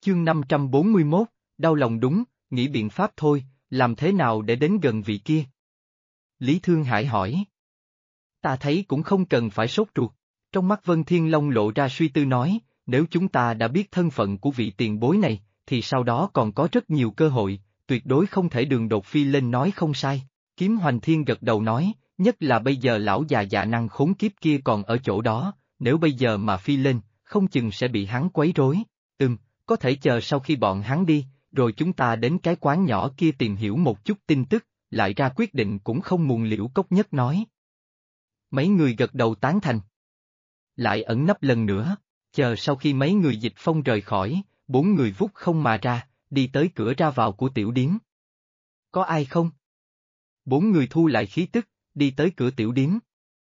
Chương 541, đau lòng đúng, nghĩ biện pháp thôi, làm thế nào để đến gần vị kia? Lý Thương Hải hỏi. Ta thấy cũng không cần phải sốt ruột. Trong mắt Vân Thiên Long lộ ra suy tư nói, nếu chúng ta đã biết thân phận của vị tiền bối này, thì sau đó còn có rất nhiều cơ hội, tuyệt đối không thể đường đột phi lên nói không sai. Kiếm Hoành Thiên gật đầu nói, nhất là bây giờ lão già dạ năng khốn kiếp kia còn ở chỗ đó, nếu bây giờ mà phi lên, không chừng sẽ bị hắn quấy rối. Có thể chờ sau khi bọn hắn đi, rồi chúng ta đến cái quán nhỏ kia tìm hiểu một chút tin tức, lại ra quyết định cũng không muộn. Liễu Cốc Nhất nói. Mấy người gật đầu tán thành. Lại ẩn nấp lần nữa, chờ sau khi mấy người Dịch Phong rời khỏi, 4 người vút không mà ra, đi tới cửa ra vào của tiểu điếm. Có ai không? 4 người thu lại khí tức, đi tới cửa tiểu điếm.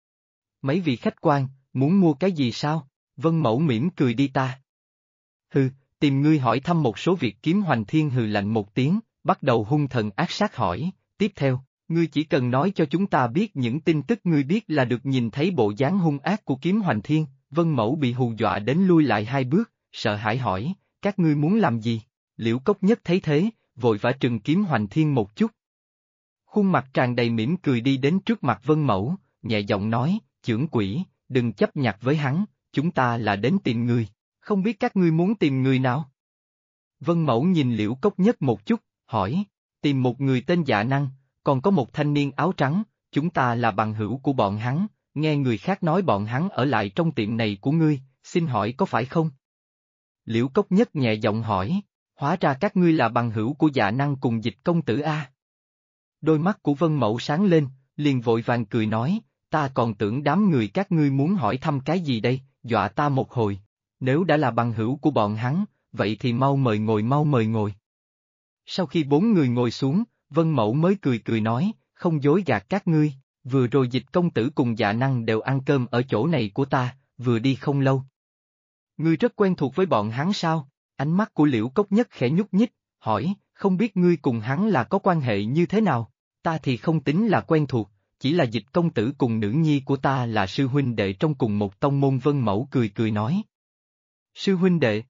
Mấy vị khách quan, muốn mua cái gì sao? Vân Mẫu mỉm cười đi ta. Hừ, tìm ngươi hỏi thăm một số việc. Kiếm Hoành Thiên hừ lạnh một tiếng, bắt đầu hung thần ác sát hỏi, tiếp theo, ngươi chỉ cần nói cho chúng ta biết những tin tức ngươi biết là được. Nhìn thấy bộ dáng hung ác của Kiếm Hoành Thiên, Vân Mẫu bị hù dọa đến lui lại 2 bước, sợ hãi hỏi, các ngươi muốn làm gì? Liễu Cốc Nhất thấy thế, vội vã trừng Kiếm Hoành Thiên một chút. Khuôn mặt tràn đầy mỉm cười đi đến trước mặt Vân Mẫu, nhẹ giọng nói, chưởng quỷ, đừng chấp nhặt với hắn, chúng ta là đến tìm người, không biết các ngươi muốn tìm người nào? Vân Mẫu nhìn Liễu Cốc Nhất một chút, hỏi, tìm một người tên Dạ Năng, còn có một thanh niên áo trắng, chúng ta là bằng hữu của bọn hắn, nghe người khác nói bọn hắn ở lại trong tiệm này của ngươi, xin hỏi có phải không? Liễu Cốc Nhất nhẹ giọng hỏi, hóa ra các ngươi là bằng hữu của Dạ Năng cùng Dịch công tử a. Đôi mắt của Vân Mẫu sáng lên, liền vội vàng cười nói, ta còn tưởng đám người các ngươi muốn hỏi thăm cái gì đây, dọa ta một hồi, nếu đã là bằng hữu của bọn hắn, vậy thì mau mời ngồi, mau mời ngồi. Sau khi 4 người ngồi xuống, Vân Mẫu mới cười cười nói, không dối gạt các ngươi, vừa rồi Dịch công tử cùng Dạ Năng đều ăn cơm ở chỗ này của ta, vừa đi không lâu. Ngươi rất quen thuộc với bọn hắn sao? Ánh mắt của Liễu Cốc Nhất khẽ nhúc nhích, hỏi, không biết ngươi cùng hắn là có quan hệ như thế nào? Ta thì không tính là quen thuộc, chỉ là Dịch công tử cùng nữ nhi của ta là sư huynh đệ trong cùng một tông môn. Vân Mẫu cười cười nói. Sư huynh đệ.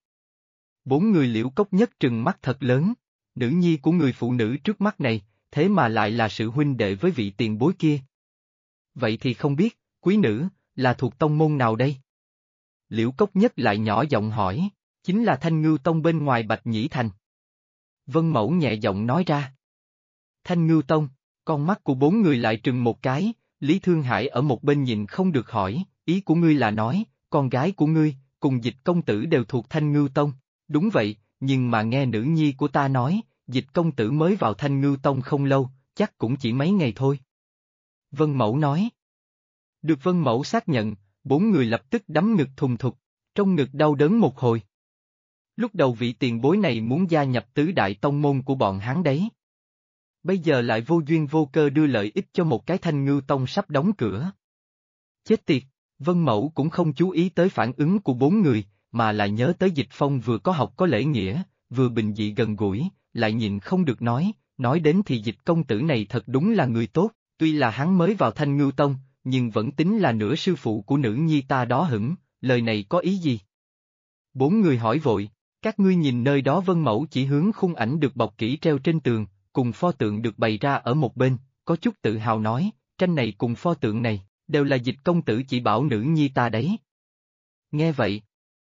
4 người Liễu Cốc Nhất trừng mắt thật lớn, nữ nhi của người phụ nữ trước mắt này, thế mà lại là sự huynh đệ với vị tiền bối kia. Vậy thì không biết, quý nữ, là thuộc tông môn nào đây? Liễu Cốc Nhất lại nhỏ giọng hỏi, chính là Thanh Ngưu Tông bên ngoài Bạch Nhĩ Thành. Vân Mẫu nhẹ giọng nói ra. Thanh Ngưu Tông, con mắt của 4 người lại trừng một cái, Lý Thương Hải ở một bên nhìn không được hỏi, ý của ngươi là nói, con gái của ngươi, cùng Dịch công tử đều thuộc Thanh Ngưu Tông, đúng vậy, nhưng mà nghe nữ nhi của ta nói, Dịch công tử mới vào Thanh Ngưu Tông không lâu, chắc cũng chỉ mấy ngày thôi. Vân Mẫu nói. Được Vân Mẫu xác nhận, 4 người lập tức đấm ngực thùng thục, trong ngực đau đớn một hồi. Lúc đầu vị tiền bối này muốn gia nhập tứ đại tông môn của bọn hắn đấy. Bây giờ lại vô duyên vô cơ đưa lợi ích cho một cái Thanh Ngưu Tông sắp đóng cửa. Chết tiệt, Vân Mẫu cũng không chú ý tới phản ứng của 4 người, mà lại nhớ tới Dịch Phong vừa có học có lễ nghĩa, vừa bình dị gần gũi, lại nhìn không được nói đến thì Dịch công tử này thật đúng là người tốt, tuy là hắn mới vào Thanh Ngưu Tông, nhưng vẫn tính là nửa sư phụ của nữ nhi ta đó hửng, lời này có ý gì? 4 người hỏi vội, các ngươi nhìn nơi đó. Vân Mẫu chỉ hướng khung ảnh được bọc kỹ treo trên tường, cùng pho tượng được bày ra ở một bên, có chút tự hào nói, tranh này cùng pho tượng này, đều là Dịch công tử chỉ bảo nữ nhi ta đấy. Nghe vậy,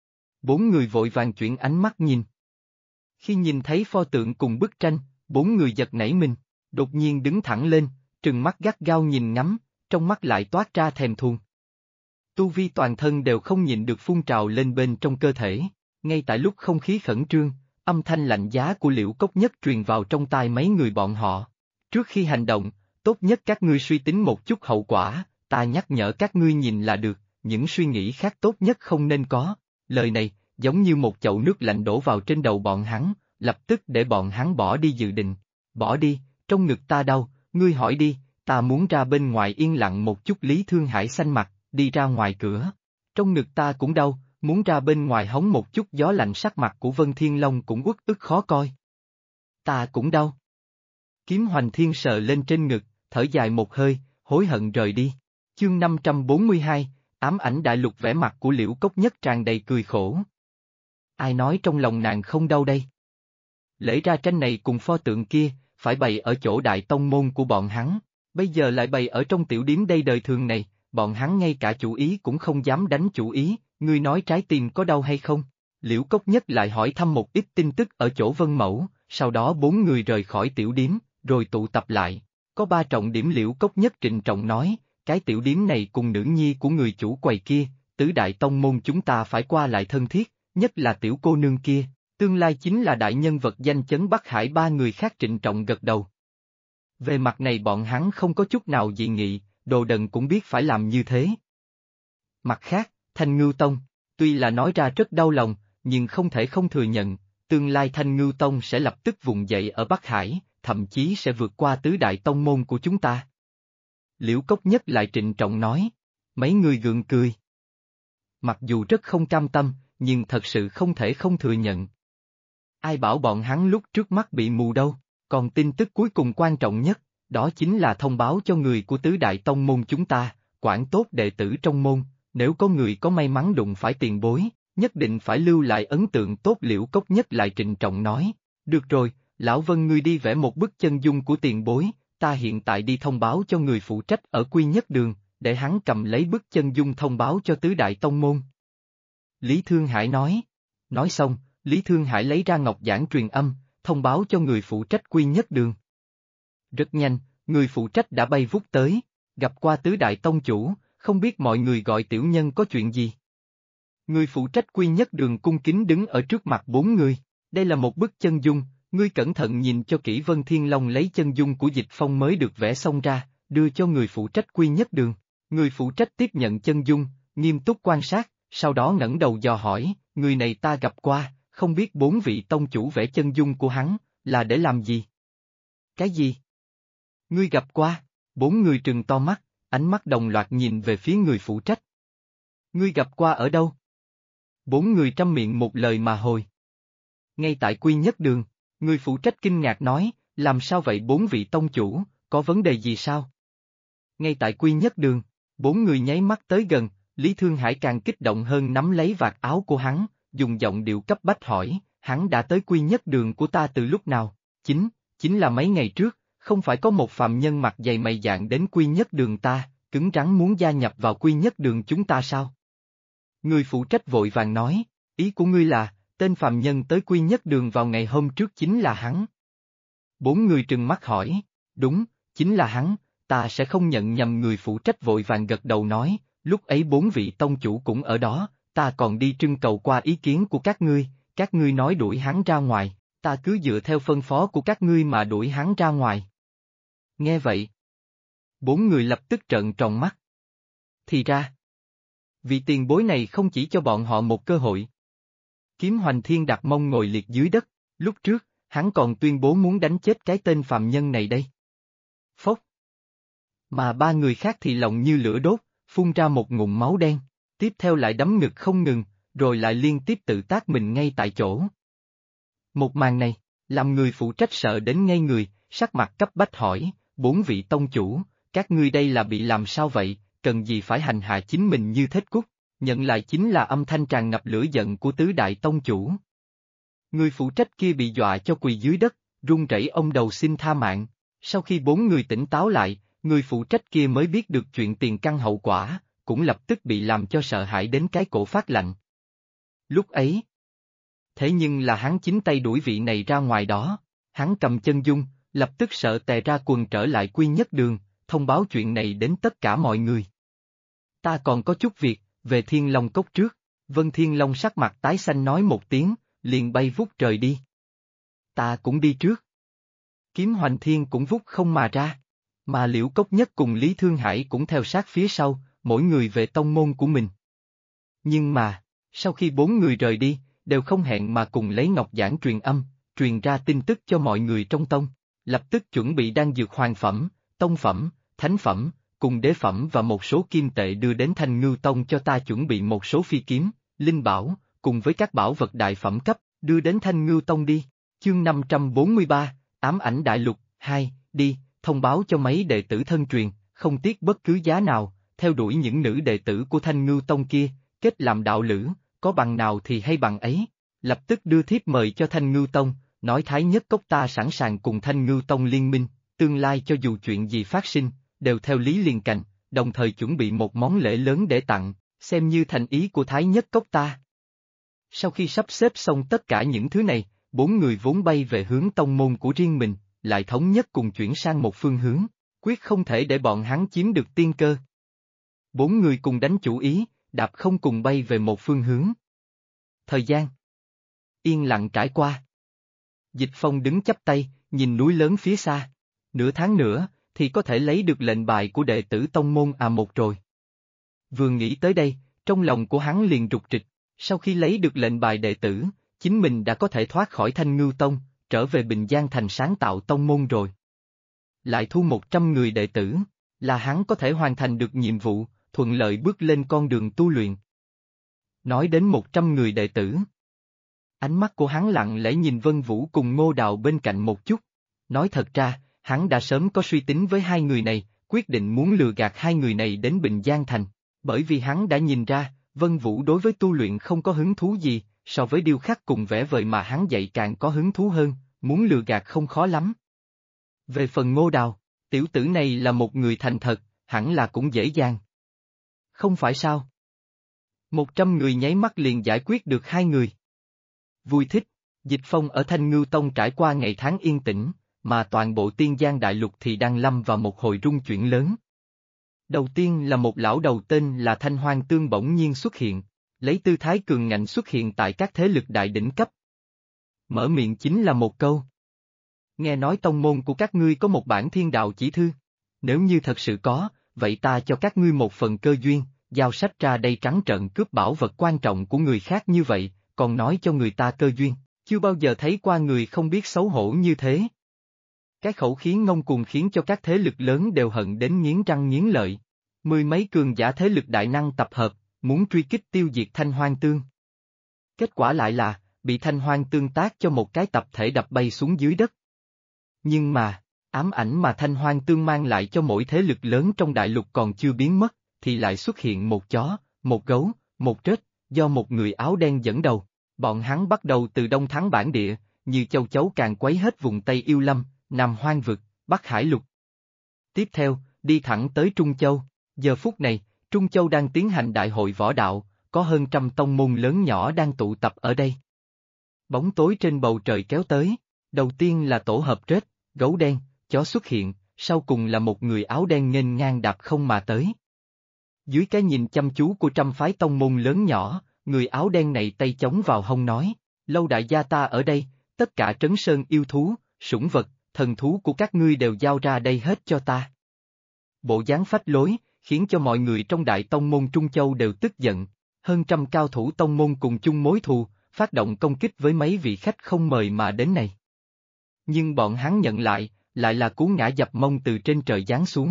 4 người vội vàng chuyển ánh mắt nhìn. Khi nhìn thấy pho tượng cùng bức tranh, 4 người giật nảy mình, đột nhiên đứng thẳng lên, trừng mắt gắt gao nhìn ngắm, trong mắt lại toát ra thèm thuồng. Tu vi toàn thân đều không nhịn được phun trào lên bên trong cơ thể, ngay tại lúc không khí khẩn trương, âm thanh lạnh giá của Liễu Cốc Nhất truyền vào trong tai mấy người bọn họ. Trước khi hành động, tốt nhất các ngươi suy tính một chút hậu quả, ta nhắc nhở các ngươi nhìn là được, những suy nghĩ khác tốt nhất không nên có. Lời này, giống như một chậu nước lạnh đổ vào trên đầu bọn hắn, lập tức để bọn hắn bỏ đi dự định. Bỏ đi, trong ngực ta đau, ngươi hỏi đi, ta muốn ra bên ngoài yên lặng một chút. Lý Thương Hải xanh mặt, đi ra ngoài cửa. Trong ngực ta cũng đau, muốn ra bên ngoài hóng một chút gió lạnh. Sắc mặt của Vân Thiên Long cũng uất ức khó coi. Ta cũng đau. Kiếm Hoành Thiên sờ lên trên ngực, thở dài một hơi, hối hận rời đi. Chương 542, ám ảnh đại lục. Vẻ mặt của Liễu Cốc Nhất tràn đầy cười khổ. Ai nói trong lòng nàng không đau đây? Lễ ra tranh này cùng pho tượng kia, phải bày ở chỗ đại tông môn của bọn hắn, bây giờ lại bày ở trong tiểu điếm đây đời thường này, bọn hắn ngay cả chủ ý cũng không dám đánh chủ ý, ngươi nói trái tim có đau hay không? Liễu Cốc Nhất lại hỏi thăm một ít tin tức ở chỗ Vân Mẫu, sau đó 4 người rời khỏi tiểu điếm, rồi tụ tập lại. Có 3 trọng điểm Liễu Cốc Nhất trịnh trọng nói, cái tiểu điếm này cùng nữ nhi của người chủ quầy kia, tứ đại tông môn chúng ta phải qua lại thân thiết, nhất là tiểu cô nương kia, tương lai chính là đại nhân vật danh chấn Bắc Hải. 3 người khác trịnh trọng gật đầu. Về mặt này bọn hắn không có chút nào dị nghị, Đồ Đần cũng biết phải làm như thế. Mặt khác, Thanh Ngưu Tông, tuy là nói ra rất đau lòng, nhưng không thể không thừa nhận, tương lai Thanh Ngưu Tông sẽ lập tức vùng dậy ở Bắc Hải, thậm chí sẽ vượt qua tứ đại tông môn của chúng ta. Liễu Cốc Nhất lại trịnh trọng nói, mấy người gượng cười. Mặc dù rất không cam tâm, nhưng thật sự không thể không thừa nhận. Ai bảo bọn hắn lúc trước mắt bị mù đâu, còn tin tức cuối cùng quan trọng nhất, đó chính là thông báo cho người của tứ đại tông môn chúng ta, quản tốt đệ tử trong môn, nếu có người có may mắn đụng phải tiền bối, nhất định phải lưu lại ấn tượng tốt. Liễu Cốc Nhất lại trịnh trọng nói, được rồi, Lão Vân ngươi đi vẽ một bức chân dung của tiền bối, ta hiện tại đi thông báo cho người phụ trách ở Quy Nhất Đường, để hắn cầm lấy bức chân dung thông báo cho tứ đại tông môn. Lý Thương Hải nói. Nói xong, Lý Thương Hải lấy ra ngọc giản truyền âm, thông báo cho người phụ trách Quy Nhất Đường. Rất nhanh, người phụ trách đã bay vút tới, gặp qua tứ đại tông chủ, không biết mọi người gọi tiểu nhân có chuyện gì. Người phụ trách Quy Nhất Đường cung kính đứng ở trước mặt 4 người, đây là một bức chân dung, ngươi cẩn thận nhìn cho kỹ. Vân Thiên Long lấy chân dung của Dịch Phong mới được vẽ xong ra, đưa cho người phụ trách Quy Nhất Đường. Người phụ trách tiếp nhận chân dung, nghiêm túc quan sát, sau đó ngẩng đầu dò hỏi, người này ta gặp qua, không biết 4 vị tông chủ vẽ chân dung của hắn, là để làm gì? Cái gì? Ngươi gặp qua? 4 người trừng to mắt, ánh mắt đồng loạt nhìn về phía người phụ trách. Ngươi gặp qua ở đâu? 4 người trăm miệng một lời mà hồi. Ngay tại Quy Nhất Đường, người phụ trách kinh ngạc nói, làm sao vậy 4 vị tông chủ, có vấn đề gì sao? Ngay tại Quy Nhất Đường, 4 người nháy mắt tới gần, Lý Thương Hải càng kích động hơn nắm lấy vạt áo của hắn, dùng giọng điệu cấp bách hỏi, hắn đã tới Quy Nhất Đường của ta từ lúc nào? Chính là mấy ngày trước, không phải có một phàm nhân mặt dày mày dạn đến Quy Nhất Đường ta, cứng rắn muốn gia nhập vào Quy Nhất Đường chúng ta sao? Người phụ trách vội vàng nói, ý của ngươi là, tên phàm nhân tới Quy Nhất Đường vào ngày hôm trước chính là hắn. 4 người trừng mắt hỏi, đúng, chính là hắn, ta sẽ không nhận nhầm. Người phụ trách vội vàng gật đầu nói, lúc ấy 4 vị tông chủ cũng ở đó, ta còn đi trưng cầu qua ý kiến của các ngươi nói đuổi hắn ra ngoài, ta cứ dựa theo phân phó của các ngươi mà đuổi hắn ra ngoài. Nghe vậy, 4 người lập tức trợn tròn mắt. Thì ra, vị tiền bối này không chỉ cho bọn họ một cơ hội. Kiếm Hoành Thiên đặt mông ngồi liệt dưới đất, lúc trước, hắn còn tuyên bố muốn đánh chết cái tên phàm nhân này đây. Phốc. Mà 3 người khác thì lòng như lửa đốt, phun ra một ngụm máu đen, tiếp theo lại đấm ngực không ngừng, rồi lại liên tiếp tự tác mình ngay tại chỗ. Một màn này, làm người phụ trách sợ đến ngây người, sắc mặt cấp bách hỏi, 4 vị tông chủ, các ngươi đây là bị làm sao vậy, cần gì phải hành hạ chính mình như thế cút, nhận lại chính là âm thanh tràn ngập lửa giận của tứ đại tông chủ. Người phụ trách kia bị dọa cho quỳ dưới đất, run rẩy ông đầu xin tha mạng, sau khi 4 người tỉnh táo lại, người phụ trách kia mới biết được chuyện tiền căn hậu quả, cũng lập tức bị làm cho sợ hãi đến cái cổ phát lạnh. Lúc ấy, thế nhưng là hắn chính tay đuổi vị này ra ngoài đó, hắn cầm chân dung, lập tức sợ tè ra quần trở lại Quy Nhất Đường, thông báo chuyện này đến tất cả mọi người. Ta còn có chút việc, về Thiên Long Cốc trước, Vân Thiên Long sắc mặt tái xanh nói một tiếng, liền bay vút trời đi. Ta cũng đi trước. Kiếm Hoành Thiên cũng vút không mà ra, mà Liễu Cốc Nhất cùng Lý Thương Hải cũng theo sát phía sau, mỗi người về tông môn của mình. Nhưng mà, sau khi 4 người rời đi, đều không hẹn mà cùng lấy ngọc giản truyền âm, truyền ra tin tức cho mọi người trong tông, lập tức chuẩn bị đan dược hoàng phẩm, tông phẩm, thánh phẩm, cùng đế phẩm và một số kim tệ đưa đến Thanh Ngưu Tông cho ta chuẩn bị một số phi kiếm, linh bảo, cùng với các bảo vật đại phẩm cấp, đưa đến Thanh Ngưu Tông đi. Chương 543, Ám ảnh đại lục, 2, đi, thông báo cho mấy đệ tử thân truyền, không tiếc bất cứ giá nào, theo đuổi những nữ đệ tử của Thanh Ngưu Tông kia, kết làm đạo lữ, có bằng nào thì hay bằng ấy. lập tức đưa thiếp mời cho Thanh Ngưu Tông, nói Thái Nhất Cốc ta sẵn sàng cùng Thanh Ngưu Tông liên minh, tương lai cho dù chuyện gì phát sinh, đều theo lý liền cạnh, đồng thời chuẩn bị một món lễ lớn để tặng, xem như thành ý của Thái Nhất Cốc ta. Sau khi sắp xếp xong tất cả những thứ này, 4 người vốn bay về hướng tông môn của riêng mình, lại thống nhất cùng chuyển sang một phương hướng, quyết không thể để bọn hắn chiếm được tiên cơ. 4 người cùng đánh chủ ý, đạp không cùng bay về một phương hướng. Thời gian yên lặng trải qua. Dịch Phong đứng chắp tay, nhìn núi lớn phía xa. Nửa tháng nữa, thì có thể lấy được lệnh bài của đệ tử tông môn một rồi. Vừa nghĩ tới đây, trong lòng của hắn liền rục rịch, sau khi lấy được lệnh bài đệ tử, chính mình đã có thể thoát khỏi Thanh Ngưu Tông, trở về Bình Giang Thành sáng tạo tông môn rồi. Lại thu 100 người đệ tử, là hắn có thể hoàn thành được nhiệm vụ, thuận lợi bước lên con đường tu luyện. Nói đến 100 người đệ tử, ánh mắt của hắn lặng lẽ nhìn Vân Vũ cùng Ngô Đào bên cạnh một chút. Nói thật ra, hắn đã sớm có suy tính với hai người này, quyết định muốn lừa gạt hai người này đến Bình Giang Thành, bởi vì hắn đã nhìn ra, Vân Vũ đối với tu luyện không có hứng thú gì, so với điêu khắc cùng vẽ vời mà hắn dạy càng có hứng thú hơn, muốn lừa gạt không khó lắm. Về phần Ngô Đào, tiểu tử này là một người thành thật, hẳn là cũng dễ dàng. Không phải sao? 100 người nháy mắt liền giải quyết được hai người. Vui thích, Dịch Phong ở Thanh Ngưu Tông trải qua ngày tháng yên tĩnh, mà toàn bộ Tiên Giang Đại Lục thì đang lâm vào một hồi rung chuyển lớn. Đầu tiên là một lão đầu tên là Thanh Hoang Tương bỗng nhiên xuất hiện, lấy tư thái cường ngạnh xuất hiện tại các thế lực đại đỉnh cấp. Mở miệng chính là một câu. Nghe nói tông môn của các ngươi có một bản thiên đạo chỉ thư. Nếu như thật sự có, vậy ta cho các ngươi một phần cơ duyên, giao sách ra đây trắng trợn cướp bảo vật quan trọng của người khác như vậy, còn nói cho người ta cơ duyên, chưa bao giờ thấy qua người không biết xấu hổ như thế. Cái khẩu khí ngông cuồng khiến cho các thế lực lớn đều hận đến nghiến răng nghiến lợi. Mười mấy cường giả thế lực đại năng tập hợp, muốn truy kích tiêu diệt Thanh Hoang Tương. Kết quả lại là, bị Thanh Hoang Tương tác cho một cái tập thể đập bay xuống dưới đất. Nhưng mà, ám ảnh mà Thanh Hoang Tương mang lại cho mỗi thế lực lớn trong đại lục còn chưa biến mất, thì lại xuất hiện một chó, một gấu, một trết, do một người áo đen dẫn đầu. Bọn hắn bắt đầu từ Đông Thắng bản địa, như châu chấu càng quấy hết vùng Tây Yêu Lâm, Nam Hoang Vực, Bắc Hải Lục. Tiếp theo, đi thẳng tới Trung Châu. Giờ phút này, Trung Châu đang tiến hành đại hội võ đạo, có hơn trăm tông môn lớn nhỏ đang tụ tập ở đây. Bóng tối trên bầu trời kéo tới, đầu tiên là tổ hợp trết, gấu đen, chó xuất hiện, sau cùng là một người áo đen nghênh ngang đạp không mà tới. Dưới cái nhìn chăm chú của trăm phái tông môn lớn nhỏ, người áo đen này tay chống vào hông nói, lâu đại gia ta ở đây, tất cả trấn sơn yêu thú, sủng vật, thần thú của các ngươi đều giao ra đây hết cho ta. Bộ dáng phách lối, khiến cho mọi người trong đại tông môn Trung Châu đều tức giận, hơn trăm cao thủ tông môn cùng chung mối thù, phát động công kích với mấy vị khách không mời mà đến này. Nhưng bọn hắn nhận lại là cú ngã dập mông từ trên trời giáng xuống.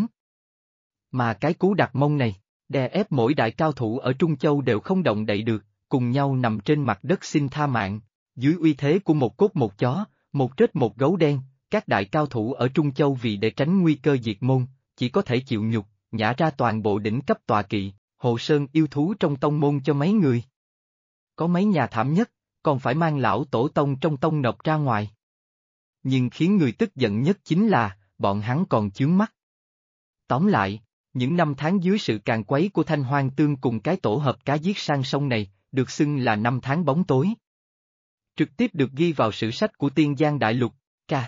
Mà cái cú đặt mông này, đè ép mỗi đại cao thủ ở Trung Châu đều không động đậy được, cùng nhau nằm trên mặt đất xin tha mạng, dưới uy thế của một cốt một chó, một trết một gấu đen, các đại cao thủ ở Trung Châu vì để tránh nguy cơ diệt môn, chỉ có thể chịu nhục, nhả ra toàn bộ đỉnh cấp tọa kỵ, hồ sơn yêu thú trong tông môn cho mấy người. Có mấy nhà thảm nhất, còn phải mang lão tổ tông trong tông nộp ra ngoài. Nhưng khiến người tức giận nhất chính là, bọn hắn còn chướng mắt. Tóm lại, những năm tháng dưới sự càn quấy của Thanh Hoang Tương cùng cái tổ hợp cá giết sang sông này, được xưng là năm tháng bóng tối. Trực tiếp được ghi vào sử sách của Tiên Giang Đại Lục,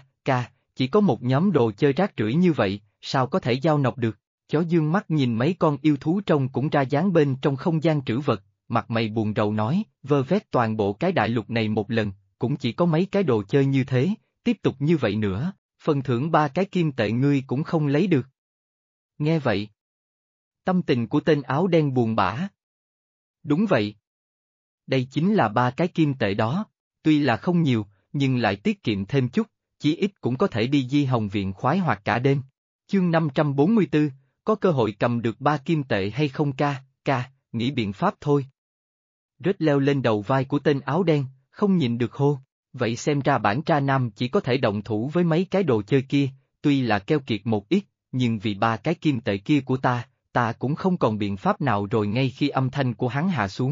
chỉ có một nhóm đồ chơi rác rưởi như vậy, sao có thể giao nộp được, chó dương mắt nhìn mấy con yêu thú trông cũng ra dáng bên trong không gian trữ vật, mặt mày buồn rầu nói, vơ vét toàn bộ cái đại lục này một lần, cũng chỉ có mấy cái đồ chơi như thế, tiếp tục như vậy nữa, phần thưởng 3 cái kim tệ ngươi cũng không lấy được. Nghe vậy, tâm tình của tên áo đen buồn bã. Đúng vậy. Đây chính là 3 cái kim tệ đó, tuy là không nhiều, nhưng lại tiết kiệm thêm chút, chí ít cũng có thể đi Di Hồng Viện khoái hoạt cả đêm. Chương 544, có cơ hội cầm được 3 kim tệ hay không ca, nghĩ biện pháp thôi. Rết leo lên đầu vai của tên áo đen, không nhìn được hô, vậy xem ra bản tra nam chỉ có thể động thủ với mấy cái đồ chơi kia, tuy là keo kiệt một ít, nhưng vì 3 cái kim tệ kia của ta cũng không còn biện pháp nào rồi. Ngay khi âm thanh của hắn hạ xuống,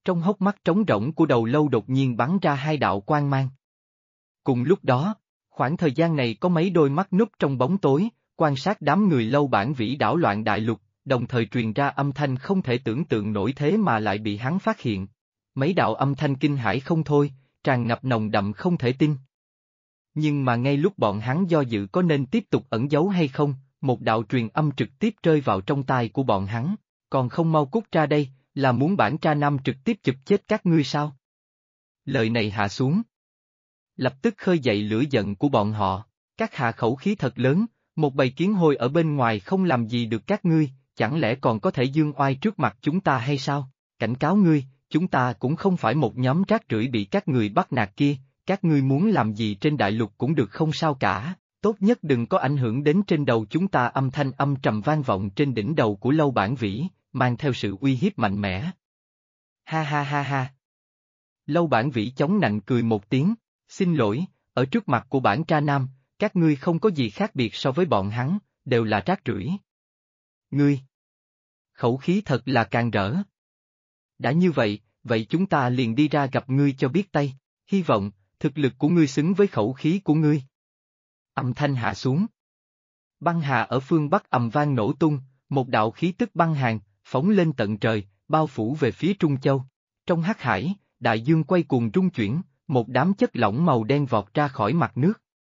Trong hốc mắt trống rỗng của đầu lâu đột nhiên bắn ra hai đạo quang mang. Cùng lúc đó, khoảng thời gian này có mấy đôi mắt núp trong bóng tối, quan sát đám người Lâu Bản Vĩ đảo loạn đại lục, đồng thời truyền ra âm thanh không thể tưởng tượng nổi thế mà lại bị hắn phát hiện. Mấy đạo âm thanh kinh hãi không thôi, tràn ngập nồng đậm không thể tin. Nhưng mà ngay lúc bọn hắn do dự có nên tiếp tục ẩn giấu hay không, một đạo truyền âm trực tiếp rơi vào trong tai của bọn hắn, còn không mau cút ra đây, là muốn bản tra nam trực tiếp chụp chết các ngươi sao? Lời này hạ xuống. Lập tức khơi dậy lửa giận của bọn họ, các hạ khẩu khí thật lớn, một bầy kiến hôi ở bên ngoài không làm gì được các ngươi, chẳng lẽ còn có thể dương oai trước mặt chúng ta hay sao? Cảnh cáo ngươi, chúng ta cũng không phải một nhóm rác rưởi bị các người bắt nạt kia, các ngươi muốn làm gì trên đại lục cũng được không sao cả, tốt nhất đừng có ảnh hưởng đến trên đầu chúng ta. Âm thanh âm trầm vang vọng trên đỉnh đầu của Lâu Bản Vĩ, mang theo sự uy hiếp mạnh mẽ. Ha ha ha ha. Lâu Bản Vĩ chống nạnh cười một tiếng, xin lỗi, ở trước mặt của bản tra nam, các ngươi không có gì khác biệt so với bọn hắn, đều là rác rưởi. Ngươi! Khẩu khí thật là càng rỡ. Đã như vậy, vậy chúng ta liền đi ra gặp ngươi cho biết tay, hy vọng, thực lực của ngươi xứng với khẩu khí của ngươi. Âm thanh hạ xuống. Băng hà ở phương Bắc ầm vang nổ tung, một đạo khí tức băng hàn, phóng lên tận trời, bao phủ về phía Trung Châu. Trong hắc hải, đại dương quay cuồng rung chuyển, một đám chất lỏng màu đen vọt ra khỏi mặt nước.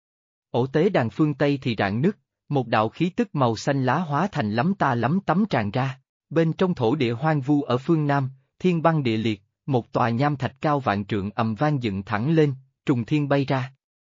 Ổ tế đàn phương Tây thì rạn nứt, một đạo khí tức màu xanh lá hóa thành lắm ta lắm tấm tràn ra. Bên trong thổ địa hoang vu ở phương Nam, thiên băng địa liệt, một tòa nham thạch cao vạn trượng ầm vang dựng thẳng lên, trùng thiên bay ra.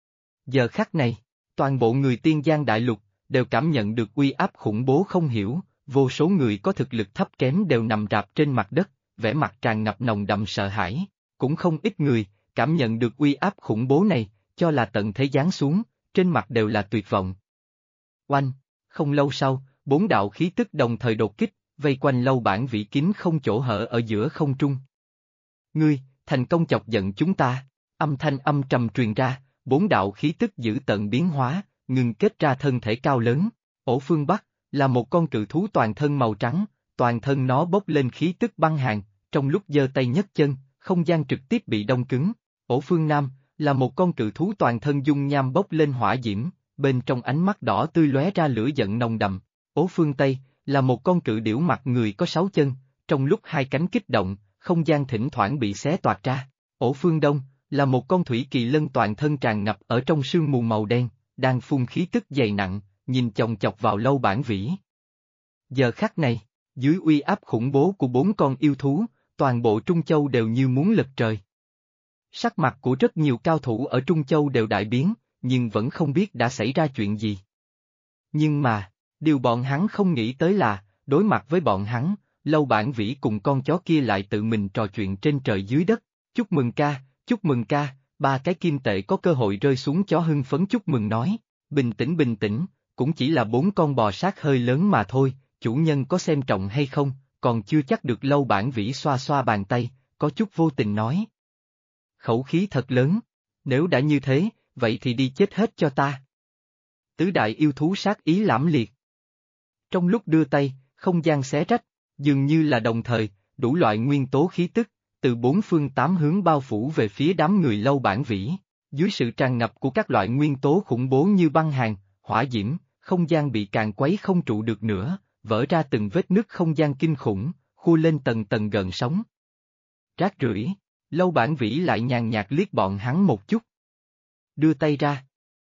Giờ khắc này, toàn bộ người Tiên Giang Đại Lục đều cảm nhận được uy áp khủng bố không hiểu, vô số người có thực lực thấp kém đều nằm rạp trên mặt đất, vẻ mặt tràn ngập nồng đậm sợ hãi, cũng không ít người cảm nhận được uy áp khủng bố này, cho là tận thế giáng xuống, trên mặt đều là tuyệt vọng. Oanh, không lâu sau, bốn đạo khí tức đồng thời đột kích, vây quanh Lâu Bản Vĩ kín không chỗ hở ở giữa không trung. Ngươi, thành công chọc giận chúng ta, âm thanh âm trầm truyền ra, bốn đạo khí tức dữ tợn biến hóa, ngừng kết ra thân thể cao lớn. Ổ phương Bắc, là một con cự thú toàn thân màu trắng, toàn thân nó bốc lên khí tức băng hàn, trong lúc giơ tay nhấc chân, không gian trực tiếp bị đông cứng. Ổ phương Nam, là một con cự thú toàn thân dung nham bốc lên hỏa diễm, bên trong ánh mắt đỏ tươi lóe ra lửa giận nồng đậm. Ổ phương Tây, là một con cự điểu mặt người có 6 chân, trong lúc hai cánh kích động, không gian thỉnh thoảng bị xé toạc ra. Ổ phương Đông, là một con thủy kỳ lân toàn thân tràn ngập ở trong sương mù màu đen, đang phun khí tức dày nặng, nhìn chòng chọc vào Lâu Bản Vĩ. Giờ khắc này, dưới uy áp khủng bố của bốn con yêu thú, toàn bộ Trung Châu đều như muốn lật trời. Sắc mặt của rất nhiều cao thủ ở Trung Châu đều đại biến, nhưng vẫn không biết đã xảy ra chuyện gì. Nhưng mà, điều bọn hắn không nghĩ tới là, đối mặt với bọn hắn, Lâu Bản Vĩ cùng con chó kia lại tự mình trò chuyện trên trời dưới đất. Chúc mừng ca, ba cái kim tệ có cơ hội rơi xuống. Chó hưng phấn chúc mừng nói, bình tĩnh, cũng chỉ là 4 con bò sát hơi lớn mà thôi, chủ nhân có xem trọng hay không, còn chưa chắc được. Lâu Bản Vĩ xoa xoa bàn tay, có chút vô tình nói. Khẩu khí thật lớn, nếu đã như thế, vậy thì đi chết hết cho ta. Tứ đại yêu thú sát ý lẫm liệt. Trong lúc đưa tay, không gian xé rách, dường như là đồng thời, đủ loại nguyên tố khí tức, từ 4 phương 8 hướng bao phủ về phía đám người Lâu Bản Vĩ. Dưới sự tràn ngập của các loại nguyên tố khủng bố như băng hàn, hỏa diễm, không gian bị càn quấy không trụ được nữa, vỡ ra từng vết nứt không gian kinh khủng, khu lên tầng tầng gợn sóng. Rác rưởi, Lâu Bản Vĩ lại nhàn nhạt liếc bọn hắn một chút. Đưa tay ra.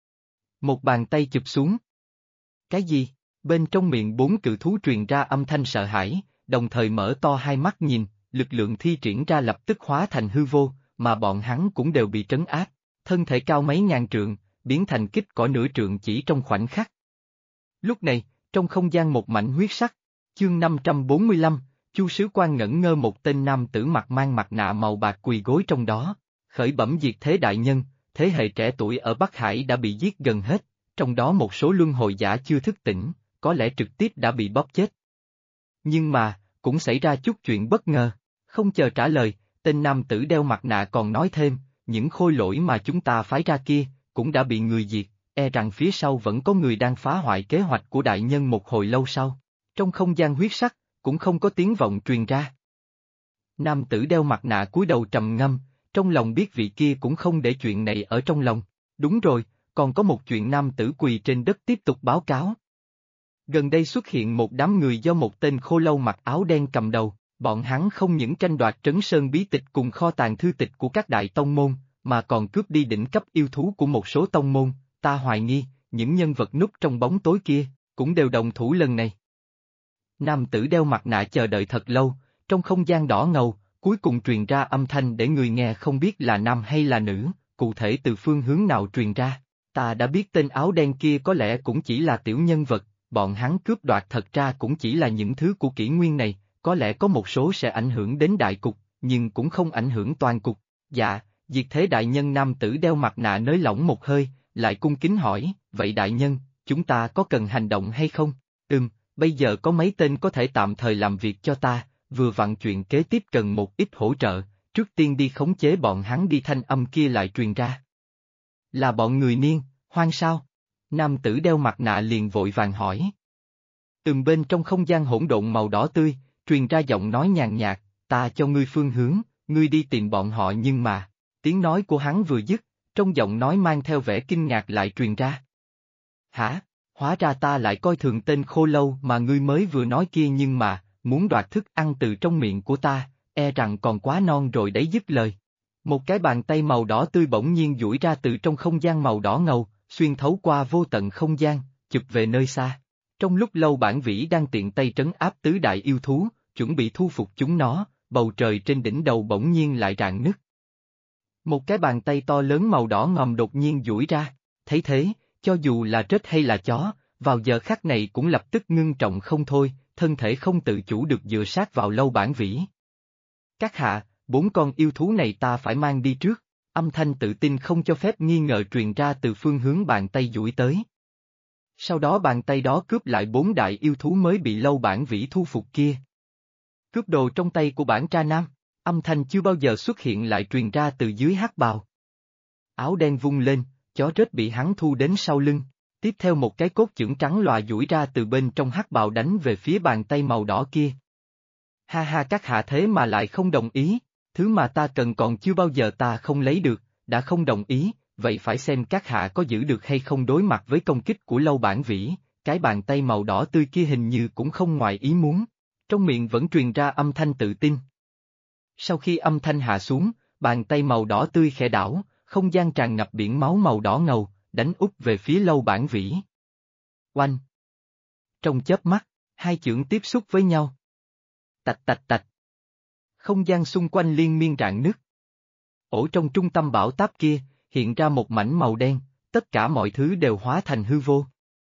Một bàn tay chụp xuống. Cái gì? Bên trong miệng 4 cự thú truyền ra âm thanh sợ hãi, đồng thời mở to hai mắt nhìn, lực lượng thi triển ra lập tức hóa thành hư vô, mà bọn hắn cũng đều bị trấn áp, thân thể cao mấy ngàn trượng, biến thành kích cỏ nửa trượng chỉ trong khoảnh khắc. Lúc này, trong không gian một mảnh huyết sắc, chương 545, Chu Sứ Quan ngẩn ngơ. Một tên nam tử mặt mang mặt nạ màu bạc quỳ gối trong đó, khởi bẩm diệt thế đại nhân, thế hệ trẻ tuổi ở Bắc Hải đã bị giết gần hết, trong đó một số luân hồi giả chưa thức tỉnh, có lẽ trực tiếp đã bị bóp chết. Nhưng mà, cũng xảy ra chút chuyện bất ngờ, không chờ trả lời, tên nam tử đeo mặt nạ còn nói thêm, những khôi lỗi mà chúng ta phái ra kia, cũng đã bị người diệt, e rằng phía sau vẫn có người đang phá hoại kế hoạch của đại nhân. Một hồi lâu sau, trong không gian huyết sắc, cũng không có tiếng vọng truyền ra. Nam tử đeo mặt nạ cúi đầu trầm ngâm, trong lòng biết vị kia cũng không để chuyện này ở trong lòng. Đúng rồi, còn có một chuyện nam tử quỳ trên đất tiếp tục báo cáo. Gần đây xuất hiện một đám người do một tên khô lâu mặc áo đen cầm đầu, bọn hắn không những tranh đoạt trấn sơn bí tịch cùng kho tàng thư tịch của các đại tông môn, mà còn cướp đi đỉnh cấp yêu thú của một số tông môn, ta hoài nghi, những nhân vật núp trong bóng tối kia, cũng đều đồng thủ lần này. Nam tử đeo mặt nạ chờ đợi thật lâu, trong không gian đỏ ngầu, cuối cùng truyền ra âm thanh để người nghe không biết là nam hay là nữ, cụ thể từ phương hướng nào truyền ra. Ta đã biết tên áo đen kia có lẽ cũng chỉ là tiểu nhân vật, bọn hắn cướp đoạt thật ra cũng chỉ là những thứ của kỷ nguyên này, có lẽ có một số sẽ ảnh hưởng đến đại cục, nhưng cũng không ảnh hưởng toàn cục. Dạ, Diệt Thế đại nhân nam tử đeo mặt nạ nới lỏng một hơi, lại cung kính hỏi, vậy đại nhân, chúng ta có cần hành động hay không? Bây giờ có mấy tên có thể tạm thời làm việc cho ta, vừa vặn chuyện kế tiếp cần một ít hỗ trợ, trước tiên đi khống chế bọn hắn đi thanh âm kia lại truyền ra. Là bọn người Niên, Hoang sao? Nam tử đeo mặt nạ liền vội vàng hỏi. Bên trong không gian hỗn độn màu đỏ tươi, truyền ra giọng nói nhàn nhạt, ta cho ngươi phương hướng, ngươi đi tìm bọn họ nhưng mà, tiếng nói của hắn vừa dứt, trong giọng nói mang theo vẻ kinh ngạc lại truyền ra. Hả? Hóa ra ta lại coi thường tên khô lâu mà ngươi mới vừa nói kia nhưng mà, muốn đoạt thức ăn từ trong miệng của ta, e rằng còn quá non rồi đấy dứt lời. Một cái bàn tay màu đỏ tươi bỗng nhiên duỗi ra từ trong không gian màu đỏ ngầu, xuyên thấu qua vô tận không gian, chụp về nơi xa. Trong lúc Lâu Bản Vĩ đang tiện tay trấn áp tứ đại yêu thú, chuẩn bị thu phục chúng nó, bầu trời trên đỉnh đầu bỗng nhiên lại rạn nứt. Một cái bàn tay to lớn màu đỏ ngòm đột nhiên duỗi ra, thấy thế, cho dù là rết hay là chó, vào giờ khắc này cũng lập tức ngưng trọng không thôi, thân thể không tự chủ được dựa sát vào Lâu Bản Vĩ. Các hạ, 4 con yêu thú này ta phải mang đi trước, âm thanh tự tin không cho phép nghi ngờ truyền ra từ phương hướng bàn tay duỗi tới. Sau đó bàn tay đó cướp lại 4 đại yêu thú mới bị Lâu Bản Vĩ thu phục kia. Cướp đồ trong tay của bản tra nam, âm thanh chưa bao giờ xuất hiện lại truyền ra từ dưới hắc bào. Áo đen vung lên, chó rết bị hắn thu đến sau lưng, tiếp theo một cái cốt chưởng trắng lòa duỗi ra từ bên trong hắc bào đánh về phía bàn tay màu đỏ kia. Ha ha, các hạ thế mà lại không đồng ý, thứ mà ta cần còn chưa bao giờ ta không lấy được, đã không đồng ý, vậy phải xem các hạ có giữ được hay không. Đối mặt với công kích của Lâu Bản Vĩ, cái bàn tay màu đỏ tươi kia hình như cũng không ngoài ý muốn, trong miệng vẫn truyền ra âm thanh tự tin. Sau khi âm thanh hạ xuống, bàn tay màu đỏ tươi khẽ đảo, không gian tràn ngập biển máu màu đỏ ngầu, đánh úp về phía Lâu Bản Vĩ. Oanh! Trong chớp mắt, hai chưởng tiếp xúc với nhau. Tạch tạch tạch. Không gian xung quanh liên miên rạn nứt. Ở trong trung tâm bão táp kia, hiện ra một mảnh màu đen, tất cả mọi thứ đều hóa thành hư vô.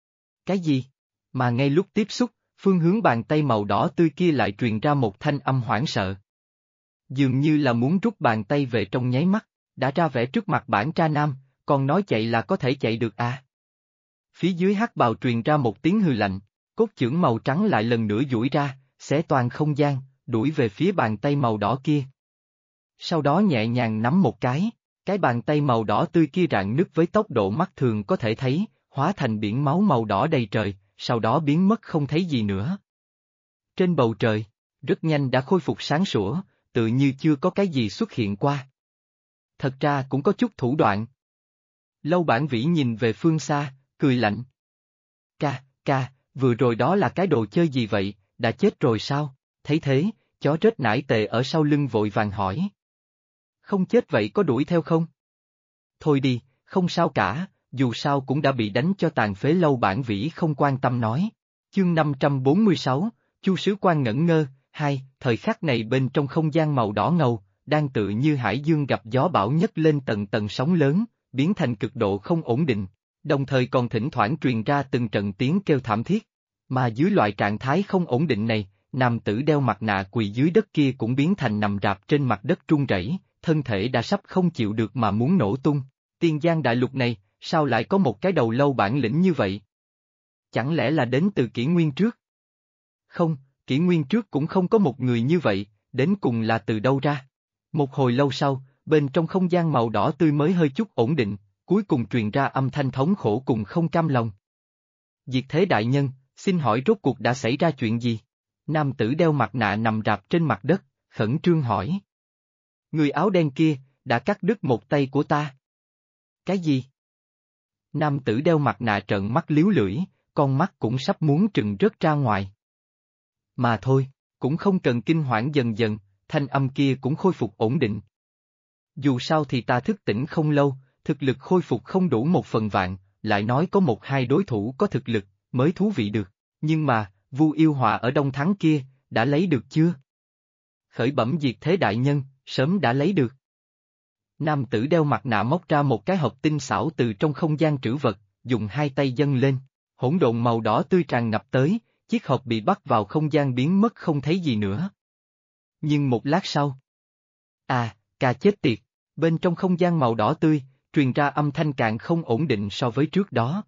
Cái gì? Mà ngay lúc tiếp xúc, phương hướng bàn tay màu đỏ tươi kia lại truyền ra một thanh âm hoảng sợ. Dường như là muốn rút bàn tay về trong nháy mắt, đã ra vẻ trước mặt bản tra nam, còn nói chạy là có thể chạy được à? Phía dưới hắc bào truyền ra một tiếng hừ lạnh, cốt chưởng màu trắng lại lần nữa duỗi ra, xé toàn không gian, đuổi về phía bàn tay màu đỏ kia. Sau đó nhẹ nhàng nắm một cái bàn tay màu đỏ tươi kia rạn nứt với tốc độ mắt thường có thể thấy, hóa thành biển máu màu đỏ đầy trời, sau đó biến mất không thấy gì nữa. Trên bầu trời, rất nhanh đã khôi phục sáng sủa, tự như chưa có cái gì xuất hiện qua. Thật ra cũng có chút thủ đoạn. Lâu Bản Vĩ nhìn về phương xa, cười lạnh. Ca, vừa rồi đó là cái đồ chơi gì vậy, đã chết rồi sao? Thấy thế, chó rết nải tề ở sau lưng vội vàng hỏi. Không chết vậy có đuổi theo không? Thôi đi, không sao cả, dù sao cũng đã bị đánh cho tàn phế. Lâu Bản Vĩ không quan tâm nói. Chương 546, Chu Sứ Quan ngẩn ngơ. Thời khắc này bên trong không gian màu đỏ ngầu, đang tự như hải dương gặp gió bão nhấc lên tầng tầng sóng lớn, biến thành cực độ không ổn định, đồng thời còn thỉnh thoảng truyền ra từng trận tiếng kêu thảm thiết. Mà dưới loại trạng thái không ổn định này, nam tử đeo mặt nạ quỳ dưới đất kia cũng biến thành nằm rạp trên mặt đất run rẩy, thân thể đã sắp không chịu được mà muốn nổ tung. Tiên Giang đại lục này, sao lại có một cái đầu lâu bản lĩnh như vậy? Chẳng lẽ là đến từ kỷ nguyên trước? Không, kỷ nguyên trước cũng không có một người như vậy, đến cùng là từ đâu ra? Một hồi lâu sau, bên trong không gian màu đỏ tươi mới hơi chút ổn định, cuối cùng truyền ra âm thanh thống khổ cùng không cam lòng. Diệt Thế đại nhân, xin hỏi rốt cuộc đã xảy ra chuyện gì? Nam tử đeo mặt nạ nằm rạp trên mặt đất, khẩn trương hỏi. Người áo đen kia, đã cắt đứt một tay của ta. Cái gì? Nam tử đeo mặt nạ trợn mắt liếu lưỡi, con mắt cũng sắp muốn trừng rớt ra ngoài. Mà thôi, cũng không cần kinh hoảng dần dần, thanh âm kia cũng khôi phục ổn định. Dù sao thì ta thức tỉnh không lâu, thực lực khôi phục không đủ 1/1000, lại nói có 1-2 đối thủ có thực lực, mới thú vị được. Nhưng mà, Vu Yêu Họa ở Đông Thắng kia, đã lấy được chưa? Khởi bẩm diệt thế đại nhân, sớm đã lấy được. Nam tử đeo mặt nạ móc ra một cái hộp tinh xảo từ trong không gian trữ vật, dùng hai tay dâng lên, hỗn độn màu đỏ tươi tràn ngập tới, chiếc hộp bị bắt vào không gian biến mất không thấy gì nữa. Nhưng một lát sau... ca chết tiệt, bên trong không gian màu đỏ tươi, truyền ra âm thanh càng không ổn định so với trước đó.